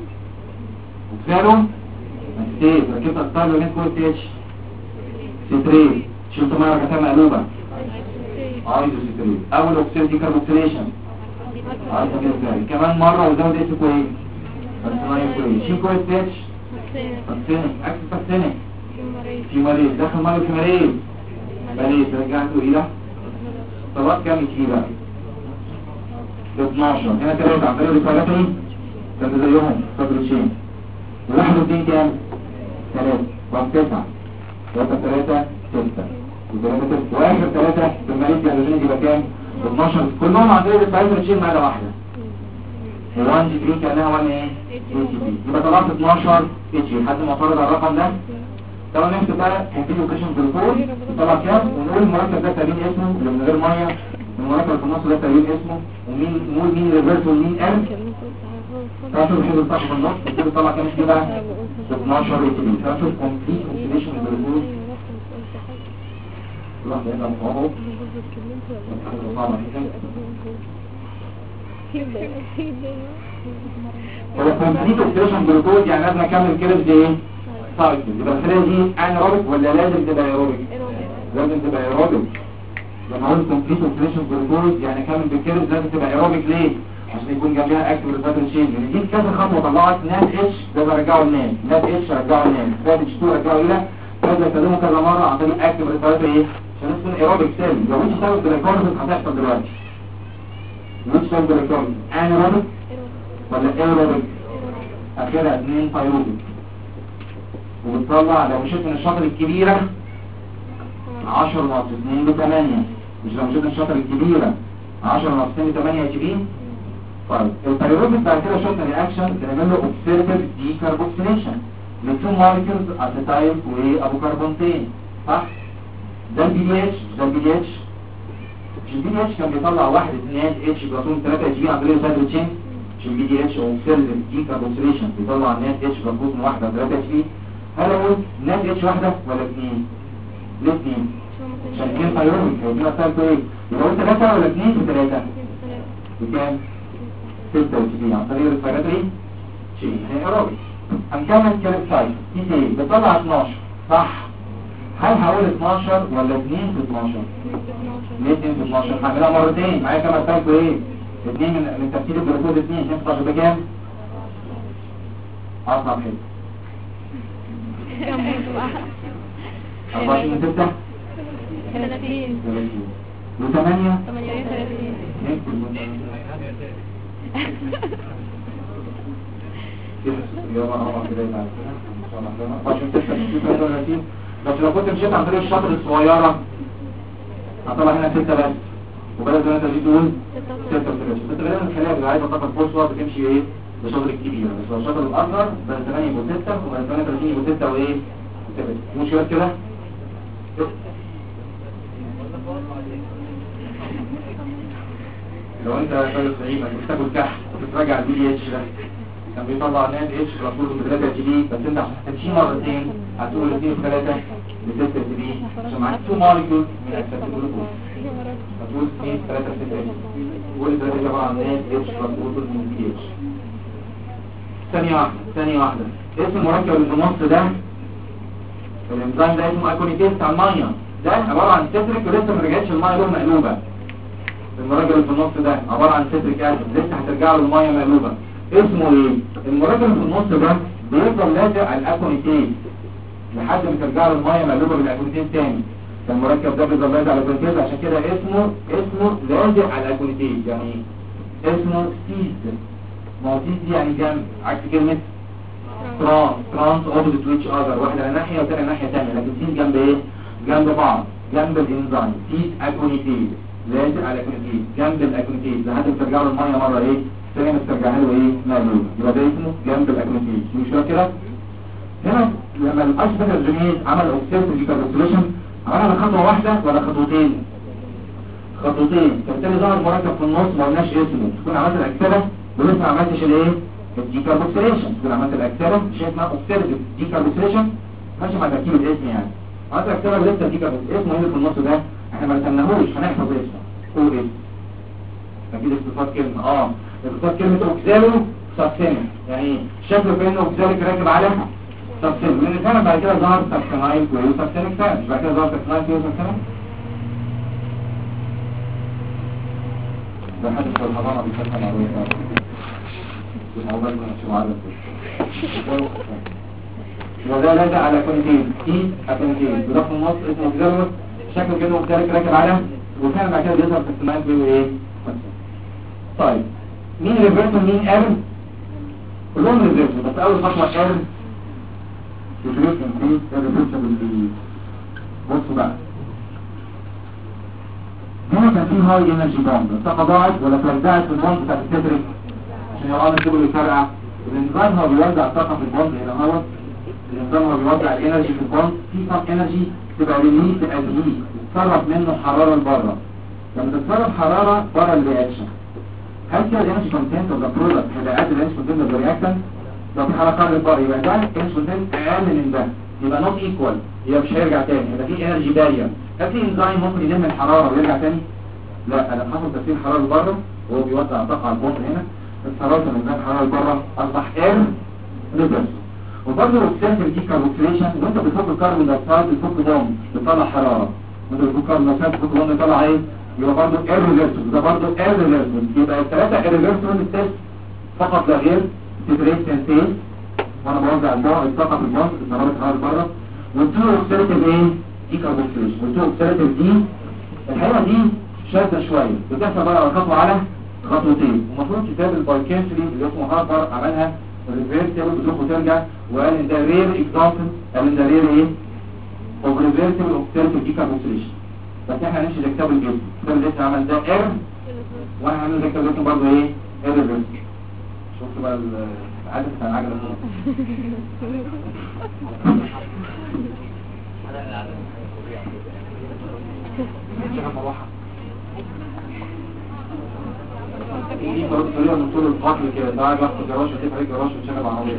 اسيد. ركبت اسيتايل ونيت كو اتش سيتريت. شلت ميه ركبتها مقلوبه ايزو سيتريت. اول اوكسيد ديكاربوكسيليشن ايزو سيتريت. كمان مره وزود اتش كويس ساكسونايل كويس. شيل كو اتش ساكسينيك. اكد ساكسينيك فيوماريز. دخل ميه فيوماريز ماليز. رجعته الى طبقات كام اتش بي بقى؟ 12. هنا 3 عن طريق الفيراتري كانوا زيهم سادروتشين. ولاحظوا الدين كام؟ 3 وعن 9 3 3 6 و3 6 واخر 3 بالماليز هيدروجين يبقى كام؟ 12. كلهم عن طريق الفيراتري ما عدا واحده 1 جي 3 كانها 1 ايه؟ جي بي. يبقى طلعت 12 اتش بي. حد معترض على الرقم ده؟ طبعا نحسب بقى كونفيجريشن بالفول طلع كام، ونقول المركب ده تقريبا اسمه اللي من غير ميه، المركب في النص ده تقريبا اسمه، ومين نقول مين ريفرس ومين ار. تعالوا نشوف الطاقه في النص كده طلع كام كده بقى 12 اتش بي. تعالوا نشوف كونفيجريشن بالفول. لحظه هنا اهو هو كونفيجريشن بالفول يعني لازم اكمل كده دي ايه؟ سايكل. يبقى الخلايا دي انيروبيك ولا لازم تبقى ايروبيك؟ لازم تبقى ايروبيك. لما اقول كومبليت اوبريشن جلوكوز يعني كامل بالكيرف لازم تبقى ايروبيك. ليه؟ عشان يكون جنبها اكتف ريسبتور تشين. لان دي كذا خطوه طلعت ناد اتش ده برجعه لناد، ناد اتش رجعه لناد، ناد اتش 2 رجعه الى لازم استخدمه كذا مره عن طريق اكتف ريسبتور ايه؟ عشان تكون ايروبيك سيل. لو مش سبب جلوكوز هتحصل دلوقتي. مش سبب جلوكوز انيروبيك ولا ايروبيك؟ اخرها 2 بايروبيك. وبتطلع لو مشيت من الشاطر الكبيرة 10 ناقص 2 ب 8. مش لو مشيت من الشاطر الكبيرة 10 ناقص 2 ب 8 اتش بي طيب البيروفيت بعد كده شفنا رياكشن بنعمل له اوبسيرفيف ديكربوكسيليشن لتو مولكيولز اسيتايل وابو كربونتين صح؟ ده البي دي اتش ده البي دي اتش. مش البي دي اتش كان بيطلع 1 2 اتش بلاتون 3 اتش بي عن طريق السايد تشين. مش البي دي اتش اوبسيرفيف ديكربوكسيليشن بيطلع نات اتش بلاتون 1 3 اتش بي. هل اقول نات اتش واحده ولا اثنين؟ ليه اثنين؟ عشان اثنين بيروفيت هيدينا ثالثه ايه؟ يبقى قلت 3 ولا 2 في 3 بكام؟ 6 اتش بي عن طريق الريسبيراتوري شيء هي ايروبيك. هنكمل كلام سايد دي ايه بتطلع 12 صح. هل هقول 12 ولا 2 في 12؟ ليه 2 في 12 هعملها مرتين معايا كام سايد ايه 2 من تفسير الجلوكوز 2 16 بكام؟ اصعب حته 24 من 6
30
و8
38
بس لو كنت مشيت عن طريق الشطر الصغيرة هطلع هنا 6 بس وبدل زي ما انت تقول 36 بس غالبا الخلايا اللي عايزه تطلع الفرصه بتمشي ايه بالشطر الكبير بس لو الشطر الاصغر بدل 8 يبقوا 6 وبدل 38 يبقوا 6 وايه مش كده لو انت طالب صعيبة بتاكل كحك وتتراجع البي دي اتش ده كان بيطلع ناد اتش رسول ب 3 اتش بي بس انت عشان تمشي مرتين هتقول 2 في 3 ل 6 اتش بي عشان معاك 2 مولكيول من اكسبت جلوكوز هتقول 2 في 3 ل 6 اتش كل 3 دي عباره عن ناد اتش رسول من البي دي اتش. ثانية واحدة اسم المركب اللي في النص ده الانزيم ده اسمه اكونيتيز بتاع الميه ده عباره عن سيتريك ولسه ما رجعتش الميه له مقلوبه. المركب اللي في النص ده عباره عن سيتريك اسيد لسه هترجع له الميه مقلوبه اسمه ايه؟ المركب اللي في النص ده بيفضل لازق على الاكونيتيز لحد ما ترجع له الميه مقلوبه بالاكونيتيز تاني. فالمركب ده بيفضل لازق على الاكونيتيز عشان كده اسمه لازق على الاكونيتيز يعني اسمه سيز. ما هو سيز دي يعني جنب عكس كلمه ترانس اوبوزيت ويتش اذر واحده على ناحيه والثانيه ناحيه ثانيه لكن سيز جنب ايه؟ جنب بعض جنب الانزيم سيز اكونيتيز لازق على الاكونيتيز جنب الاكونيتيز لحد ما ترجع له الميه مره ايه ثانيه ما ترجعها له ايه مقلوب يبقى ده اسمه جنب الاكونيتيز مش كده. هنا لما الاشبه الجميل عمل اوكسيد ديكاربوكسيليشن عملها خطوه واحده ولا خطوتين؟ فبالتالي ظهر مركب في النص ما قلناش اسمه تكون عملت الاكسده ولسه ما عملتش الايه الديكاربوكسيليشن تكون عملت الاكسده مش اسمها اوكسيد ديكاربوكسيليشن ماشي مع تركيب الاسم يعني عملت الاكسده ولسه ديكاربوكسيليشن اسمه اللي في النص ده احنا ما رسمناهوش هنحفظ اسمه هو ايه اكيد اختصار كلمه اختصار كلمه اوكسالو سبسيميك يعني شكله كانه اوكساليك راكب على سبسيميك لان فعلا بعد كده ظهر سبسيمايل وسبسيميك فعلا مش بعد كده ظهر سبسيمايل وسبسيميك ده حدث في الحضانه بيتكلم عن الموضوع ده مش معرض وده لازق على كونتين تي اكونتين وده في النص اسمه اوكسالو شكله كانه اوكساليك راكب على وفعلا بعد كده بيظهر سبسيمايل وايه طيب مين ريفيرس ومين ايرن؟ كلهم ريفيرس بس اول خطوه ايرن ريفيرس انكريز ريفيرسبل. بصوا بقى هنا كان في هاي انرجي بوند الطاقه ضاعت ولا اتوزعت في البوند بتاعت التتريك عشان يبقى الكيبل يفرقع. الانزيم هو بيوزع الطاقه في البوند هنا اهو الانزيم هو بيوزع الانرجي في البوند في طاقه انرجي تبقى ريليز ادهيد تتصرف منه حراره لبره لما تتصرف حراره بره الرياكشن هل كده الانرجي كونتنت اوف ذا برودكت هيبقى قد الانرجي كونتنت اوف ذا رياكشن؟ لو في حراره للبره يبقى ده الانرجي كونتنت اقل من ده يبقى نوت ايكوال يبقى مش هيرجع تاني يبقى في انرجي بارير. هل في انزيم ممكن يلم الحراره ويرجع تاني؟ لا انا حصل تسيير حراره لبره وهو بيوزع طاقه على البوند هنا الحراره من الحراره لبره اصبح اير ريفرس. وبرضه الاكسيد ديكاربوكسيليشن وانت بتفك الكربون دايوكسيد بتفك بوند بتطلع حراره وانت بتفك الكربون دايوكسيد بتفك بوند بتطلع ايه؟ يبقى برضه irreversible ده برضه irreversible يبقى الثلاثه irreversible التست فقط لا غير تدريس سنتين وانا بوزع الطاقه في البوند ضربت الحراره بره والتو اوكسيديتيف ايه؟ ديكاربوكسيليشن والتو اوكسيديتيف دي الحقيقه دي شاذه شويه بتحصل بقى خطوه على خطوتين ومفروض كتاب البايكنسلي اللي اسمه هاربر عملها الريفيرسبل بتروح وترجع وقال ان ده رير اكزامبل قال ان ده رير ايه؟ اوف ريفيرسبل اوكسيديتيف ديكاربوكسيليشن بس احنا هنمشي زي كتاب الاسم عمل ده ار وانا هعمل زي كتاب الاسم برضه ايه irreversible. شفتوا بقى العدد بتاع العجلة فوق. دي طريقة من طول القتل كده، ده قاعد ياخد جراش وتفتح عليك جراش وتشغل عربية.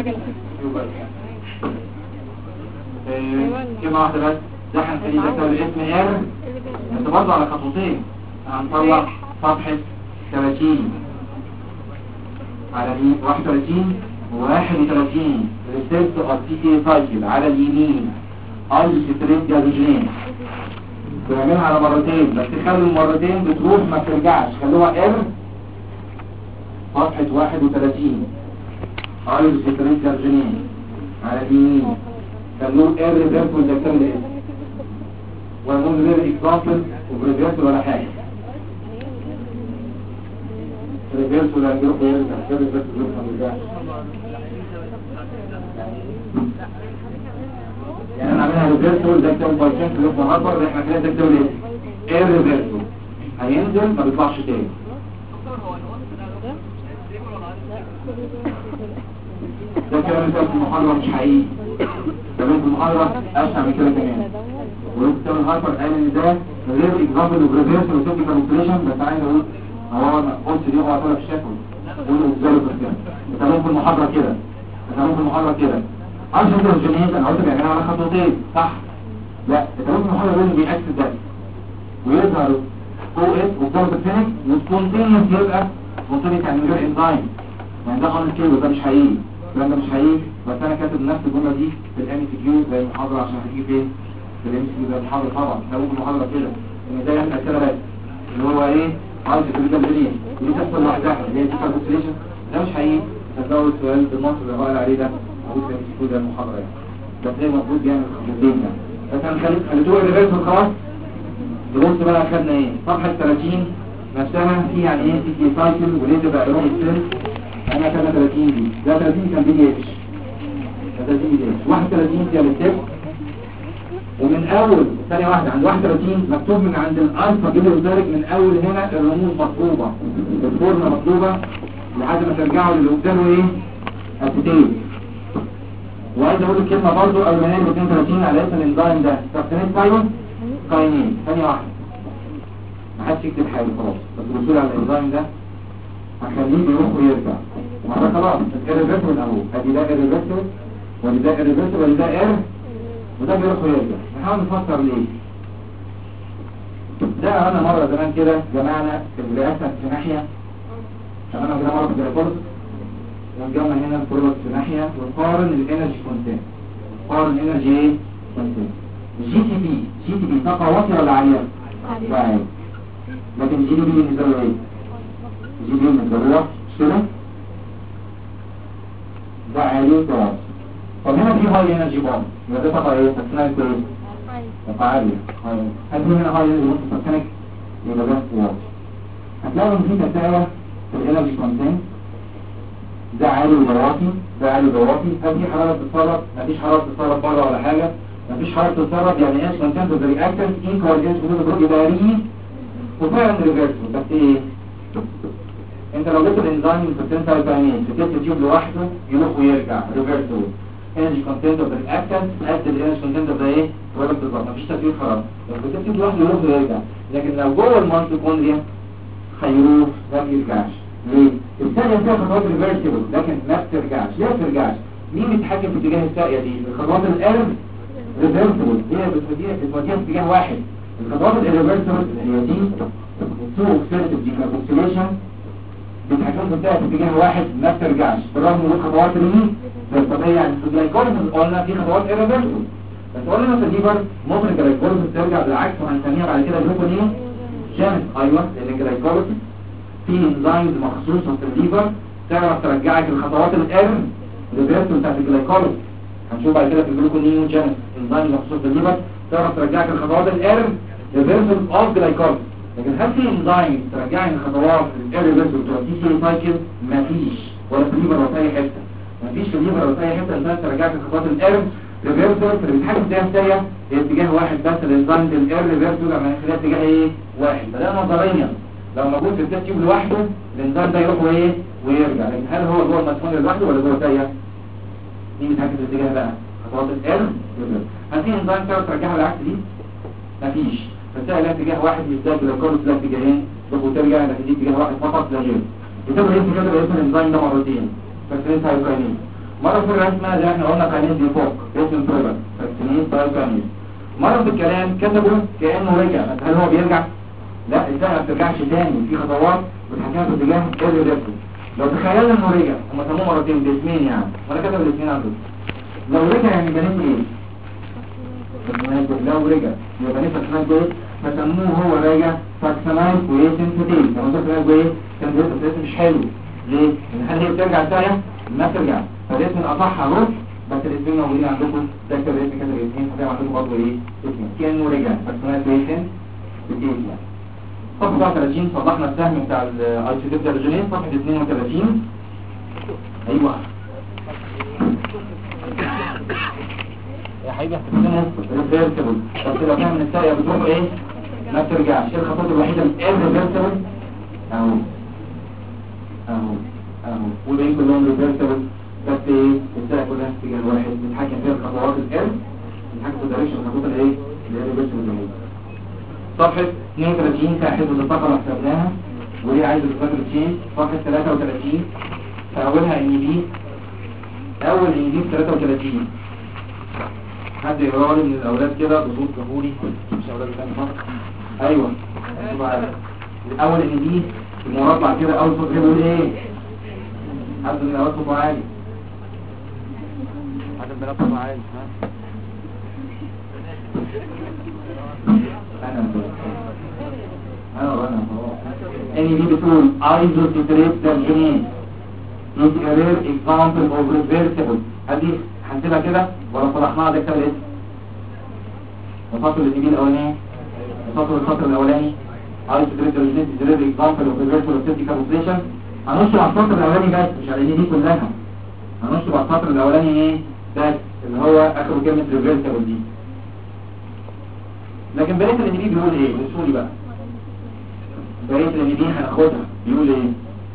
كلمة واحدة بس، ده هنخليه ده الاسم اير. انت برضه على خطوتين هنطلع صفحة 30 على 31 و31 ريسيبت اوف تي تي سايكل على اليمين الستريت جالوجين بنعملها على مرتين، بس خلوا المرتين بتروح ما بترجعش، خلوها ار صفحة 31 الستريت جالوجين على اليمين خلوه ار ريفيرسول ده كام الاسم ونقول غير اكزامبل وبريفيرسول ولا حاجة ريفيرس ولا يروح يرجع كده بس يروح ما يرجعش. يعني انا عاملها ريفيرس ده كام بايشنت اللي هو هاربر احنا كده ده كده ايه ريفيرس هينزل ما بيطلعش تاني. ده كلام في المحاضرة مش حقيقي، كلام في المحاضرة أشهر من كده كمان. والكتاب الهايبر قال ان ده غير اكزامبل وبريفيرس وتكنيكال اوبريشن، بس عايز اقول هو انا قلت دي هو طلب الشكل قولوا ازاي بس كده كتابهم في المحاضرة كده كتابهم في المحاضرة كده عشان كده الجنين انا قلت بيعملها على خطوتين صح؟ لا كتابهم في المحاضرة لازم بيأكد ده ويظهر او اس وكارت فينك وسبونتينيوس يبقى سبونتينيوس يعني من غير انزايم يعني ده خالص كده ده مش حقيقي الكلام ده مش حقيقي، بس انا كاتب نفس الجملة دي في الام سي كيو زي المحاضرة عشان هتيجي فين؟ في الام سي كيو زي المحاضرة طبعا كتابهم في المحاضرة كده ان ده يحصل كده بس اللي هو ايه؟ عايز تريد الجنين ودي تحصل لوحدها اللي هي ديكاربوكسيليشن ده مش حقيقي. هتلاقوا السؤال بالنص اللي قال عليه ده موجود في الام سي كيو زي المحاضرة يعني بس هي المفروض يعمل خطوتين يعني بس انا خليتوه الريفيرس الخاص. بص بقى خدنا ايه؟ صفحة 30 نفسها في يعني ايه تي تي سايكل وليه تبقى ايرون السيل انا كده 30 دي ده 30 كان بي دي اتش 30 بي دي اتش 31 فيها التكست ومن اول ثانية واحدة عند 31 مكتوب من عند الالفا جلوزاريك من اول هنا الرموز مطلوبة الفورمة مطلوبة لحد ما ترجعوا للي قدامه ايه؟ اسيتين. وعايز اقول الكلمة برضو قبل ما نعمل 32 على اسم الانزيم ده سبتينيت بايون قايمين ثانية واحدة محدش يكتب حاجة خلاص بس الوصول على الانزيم ده هخليه بيروح ويرجع وده خلاص الريفيرسبل اهو ادي ده الريفيرسبل ودي ده الريفيرسبل ودي ده اير وده بيروح ويرجع. نحاول نفكر ليه ده. انا مرة زمان كده جمعنا الرئاسة في ناحية جمعنا كده مرة في الجليكوليس ونجمع هنا البرودكت في ناحية ونقارن الانرجي كونتنت نقارن الانرجي ايه كونتنت. جي تي بي طاقة واطية ولا عالية؟ عالية. لكن جي تي بي بالنسبة له ايه؟ جي تي بي بالنسبة له مش كده؟ ده عالي وطاقة. طب هنا في هاي انرجي بوم يبقى ده طاقة ايه؟ تكسنالك ايه؟ طاقة عالية. هل في هنا هاي انرجي بوم تكسنالك؟ يبقى ده واطي. هتلاقوا ان في تساوى في الانرجي كونتنت ده عالي وده واطي ده عالي وده واطي. هل في حرارة بتتصرف؟ مفيش حرارة بتتصرف بره ولا حاجة. مفيش حرارة تتصرف يعني ايش كونتنت اوف ذا رياكتنت ايكوال ايش كونتنت اوف ذا رياكتنت وفعلا ريفيرسبل. بس ايه؟ انت لو جبت الانزيم في السنتايبامين في تيست تيوب لوحده يروح ويرجع ريفيرسبل. انرجي كونتنت اوف ذا رياكتنت قد الانرجي كونتنت اوف ذا ايه؟ برودكت بالظبط مفيش تغيير حرارة. لو في تيست تيوب لوحده يروح ويرجع، لكن لو جوه الميتوكوندريا هيروح ما بيرجعش. ليه؟ الثانية فيها خطوات ريفيرسبل لكن ما بترجعش. ليه ما بترجعش؟ مين بيتحكم في اتجاه الساقية دي؟ الخطوات القلب ريفيرسبل هي بتوديها في اتجاه واحد. الخطوات الريفيرسبل اللي هي دي التو اوكسيديتيف ديكاربوكسيليشن بيتحكموا في اتجاه واحد ما بترجعش بالرغم من الخطوات اللي الطبيعية يعني في الجلايكوليسيس قلنا في خطوات irreversible بس قلنا مثلا دي برضه ممكن الجلايكوليسيس ترجع بالعكس وهنسميها بعد كده جلوكونيوجينيس. ايوه لان الجلايكوليسيس في انزيمز مخصوصة في الليفر تعرف ترجعك الخطوات الريفيرسبل بتاعت الجلايكوليسيس. هنشوف بعد كده في الجلوكونيوجينيس انزيم مخصوص في الليفر تعرف ترجعك الخطوات الريفيرسبل اوف جلايكوليسيس. لكن هل في انزيم ترجعني الخطوات الريفيرسبل بتوع تي سي سايكل؟ مفيش ولا في الليفر ولا في اي حته. مفيش في الليفر ولا في اي حته انزيم ترجعك الخطوات الريفيرسبل اللي بيتحكم فيها السريع هي اتجاه واحد بس. الانزيم الريفيرسبل لما يخليها اتجاه ايه؟ واحد. فده نظريا لو موجود في التست تيوب لوحده الانزيم ده يروح وايه ويرجع، لكن هل هو جوه الميتوكوندريا لوحده ولا جوه التايه؟ دي بتحكم في الاتجاه بقى خطوات ال. هل في انزيم تعرف ترجعها بالعكس دي؟ مفيش. فتلاقي لها اتجاه واحد مش زي لو كانوا لها اتجاهين تروح وترجع، لكن دي اتجاه واحد فقط لا غير. بتبقى انت كده اسم الانزيم ده مرتين فاكسينيز هايبرينيز، مره في الرسمه زي احنا قلنا كاينيز دي فوق اسم بريبر فاكسينيز بايوكاينيز، مره في الكلام كتبوا كانه رجع، بس هل هو بيرجع؟ لا، ازاي ما بترجعش تاني؟ في خطوات بتحكمها في اتجاه الريفرسل. لو تخيلنا انه رجع هم سموه مرتين باسمين يعني، وانا كتب الاثنين عنده. لو رجع يعني بنيت ايه؟ لو رجع يبقى بنيت فاكسينايز ايه؟ فسموه هو راجع فاكسينايز وسنسيتيف. لو انت فاكسينايز ايه؟ كان الاسم مش حلو ليه؟ ان هل هي بترجع تاني؟ ما ترجع، فالاسم الاصح اهو، بس الاسمين موجودين عندكم ده كده الاسم كده الاثنين هتلاقي عندكم برضه ايه؟ اسم كانه رجع فاكسينايز وسنسيتيف يعني. صفحة 34 صلحنا السهم بتاع الايسوتيب ديالوجينيز صفحة 32. ايوه يا حبيبي هتكتبه ريفيرسبل، بس لو كان من الساقية بتروح ايه؟ ما بترجعش. ايه الخطوات الوحيدة من الريفيرسبل؟ اهو اهو اهو والباقيين كلهم ريفيرسبل، بس ايه؟ الساقية كلها اتجاه واحد بنتحكم فيها بخطوات بنتحكم في الدايركشن الخطوط اللي ايه؟ اللي هي ريفيرسبل. صفحة 32 بتاع حفظ الطاقة اللي حسبناها ودي عايزة تذاكر تشين. صفحة 33 في أولها إن بي، أول إن بي 33 حد يقرأ لي من الأولاد كده بصوت جمهوري، مش أولاد تاني فقط. أيوه أول إن بي المربع كده أول صوت بيقول إيه؟ حد من الأولاد صوته عالي، حد من الأولاد صوته عالي اني دي بتقول ايزوتيتريت ديالوجينيز is a rare example of reversible. هذه هنسيبها كده ولا صلحناها ده كده الاسم السطر اللي الاولاني السطر الاولاني ايزوتيتريت ديالوجينيز is a rare example of reversible septic calculation. هنشرح على السطر الاولاني بس مش على دي كلها، هنشرح على السطر الاولاني ايه بس اللي هو اخر كلمه reversible دي. لكن بقية الانبي بيقول ايه؟ بصوا لي بقى بقية الانبي هناخدها بيقول ايه؟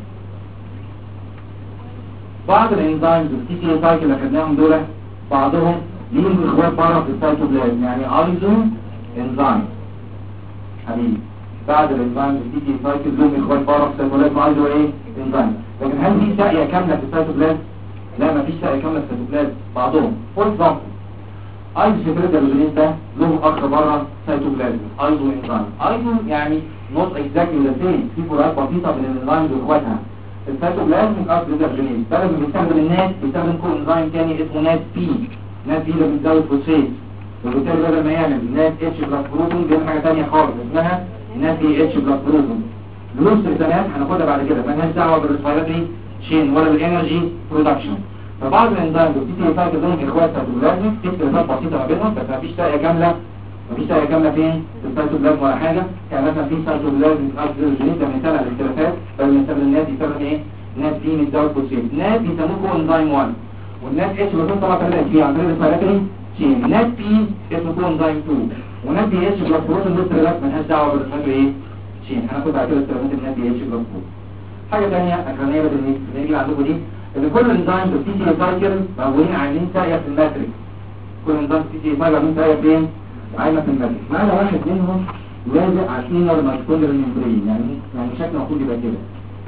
بعض الانزيمز والتي سي سايكل اللي خدناهم دول بعضهم ليهم اخوات بره في السيتوبلازم، يعني ايزو انزيم حبيبي بعض الانزيمز والتي سي سايكل لهم اخوات بره في السيتوبلازم ايزو ايه؟ انزيم. لكن هل في ساقية كاملة في السيتوبلازم؟ لا، مفيش ساقية كاملة في السيتوبلازم. بعضهم فور اكزامبل ايزوتيتريت ديالوجينيز ده له اخ بره سيتوبلازم ايزو انزيم. ايزو يعني نوت اكزاكتلي ذا سيم، في فروقات بسيطه بين الانزيمز واخواتها. السيتوبلازم ايزو ديالوجينيز ده لما بيستخدم النات بيستخدم كو انزيم ثاني اسمه نات بي. نات بي ده بيزود فوسفات، وبالتالي بدل ما يعمل نات اتش بلس بروتون بيعمل حاجه ثانيه خالص اسمها نات بي اتش بلس بروتون. له استخدامات هناخدها بعد كده مالهاش دعوه بالريسبيراتوري تشين ولا بالانرجي برودكشن. فبعض الانزيمز والتي سي سايكل دول اخوات سيتوبلازم، في اختلافات بسيطه ما بينهم بس مفيش ساقيه كامله. مفيش ساقيه كامله فين؟ في السيتوبلازم ولا حاجه. يعني مثلا في سيتوبلازم ايزوجينيز ده مثال على الاختلافات، بدل ما يستخدم النات يستخدم ايه؟ نات بي متزود فوسفات. نات بيسموه كو انزيم 1، والنات اتش بلس طبعا ثلاثه في عن طريق الريسبيراتوري تشين. نات بي اسمه كو انزيم 2، ونات بي اتش بلس بروتون دول ثلاث مالهاش دعوه بالريسبيراتوري ايه؟ تشين. هناخد بعد كده استخدامات النات بي اتش بلس بروتون. حاجه ثانيه اخرانيه بدل ما نيجي عندكم دي ان كل الانزيمز والتي سي سايكل موجودين عاملين ساقيه في الماتريكس. كل انزيمز والتي سي سايكل عاملين ساقيه فين؟ عايمه في الماتريكس. معنى واحد منهم لازق على الانر مايتوكوندريال ميمبرين، يعني شكله المفروض يبقى كده.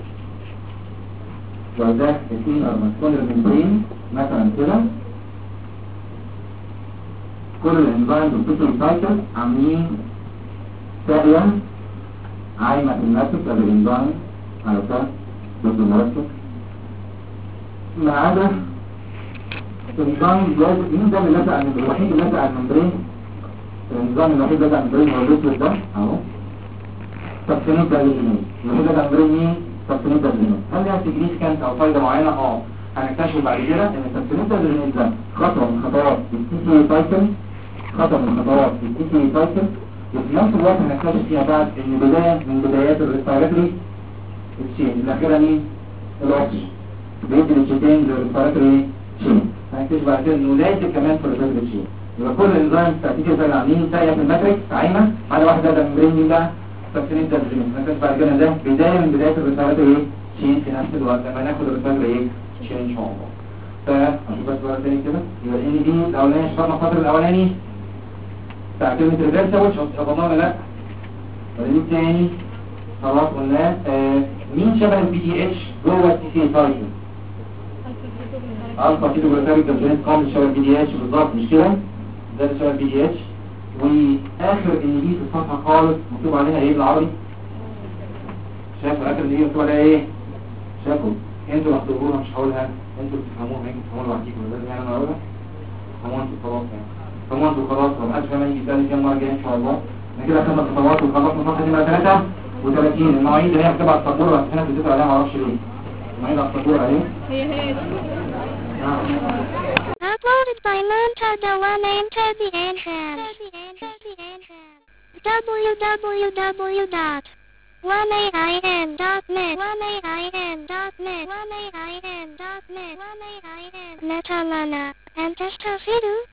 لو ده الانر مايتوكوندريال ميمبرين مثلا كده، كل الانزيمز والتي سي سايكل عاملين ساقيه عايمه في الماتريكس ادي الانزيم على كده ضد المركب. ما عدا الانزيم لازم مين ده اللي لازق على الوحيد اللي لازق على الممبرين؟ الانزيم الوحيد اللي لازق على الممبرين هو الاسود ده اهو سبسينيت ديالوجينيز. الوحيد اللي لازق على الممبرين مين؟ سبسينيت ديالوجينيز. هل لها سيجنيفيكانس او فايده معينه؟ هنكتشف بعد كده ان السبسينيت ديالوجينيز ده خطوه من خطوات التي سي سايكل، خطوه من خطوات التي سي سايكل، وفي نفس الوقت هنكتشف فيما بعد ان بدايه من بدايات الريسبيراتوري تشين. الاخيره مين؟ الاكسجين بيدي الجيتين للريسبيراتوري تشين. هنكتشف بعد كده انه لازم كمان في الريسبيراتوري تشين. يبقى كل الانزيمز بتاعتي زي عاملين ساقيه في الماتريكس عايمه على واحده ده ممبرين مين بقى؟ بس نبدا بالريموت مثلا بعد كده ده بدايه من بدايه الرسالات ايه تشين في نفس الوقت لما ناخد الرساله ايه تشين ان شاء الله. فاشوف بس مره ثانيه كده يبقى ان دي الاولاني اشتغلنا السطر الاولاني بتاع كلمه ريفرسبل شطبناه ولا لا؟ واللي الثاني خلاص قلنا مين شبه البي دي اتش جوه التي سي تايتل؟ الفا كيلوغرافيك كابجنت كومن شبه البي دي اتش بالظبط مش كده؟ ده اللي شبه البي دي اتش. واخر ان دي في الصفحه خالص مكتوب عليها ايه بالعربي؟ شايفوا اخر ان دي مكتوب عليها ايه؟ شايفوا؟ انتوا هتقولوها مش هقولها، انتوا بتفهموها هيك تفهموها لوحديكم لازم يعني انا اقولها؟ تفهموها انتوا خلاص يعني تفهموها انتوا خلاص لو محدش فاهم يجي يسالني فيها المره الجايه ان شاء الله. احنا كده خدنا الخطوات وخلصنا الصفحه دي 33 المواعيد اللي هي مكتوبه على السبوره بس هنا بتدل عليها معرفش ليه. المواعيد على السبوره اهي. هي
Uploaded by Montada One into the entrance. www.1aim.net Metalana and Testafidu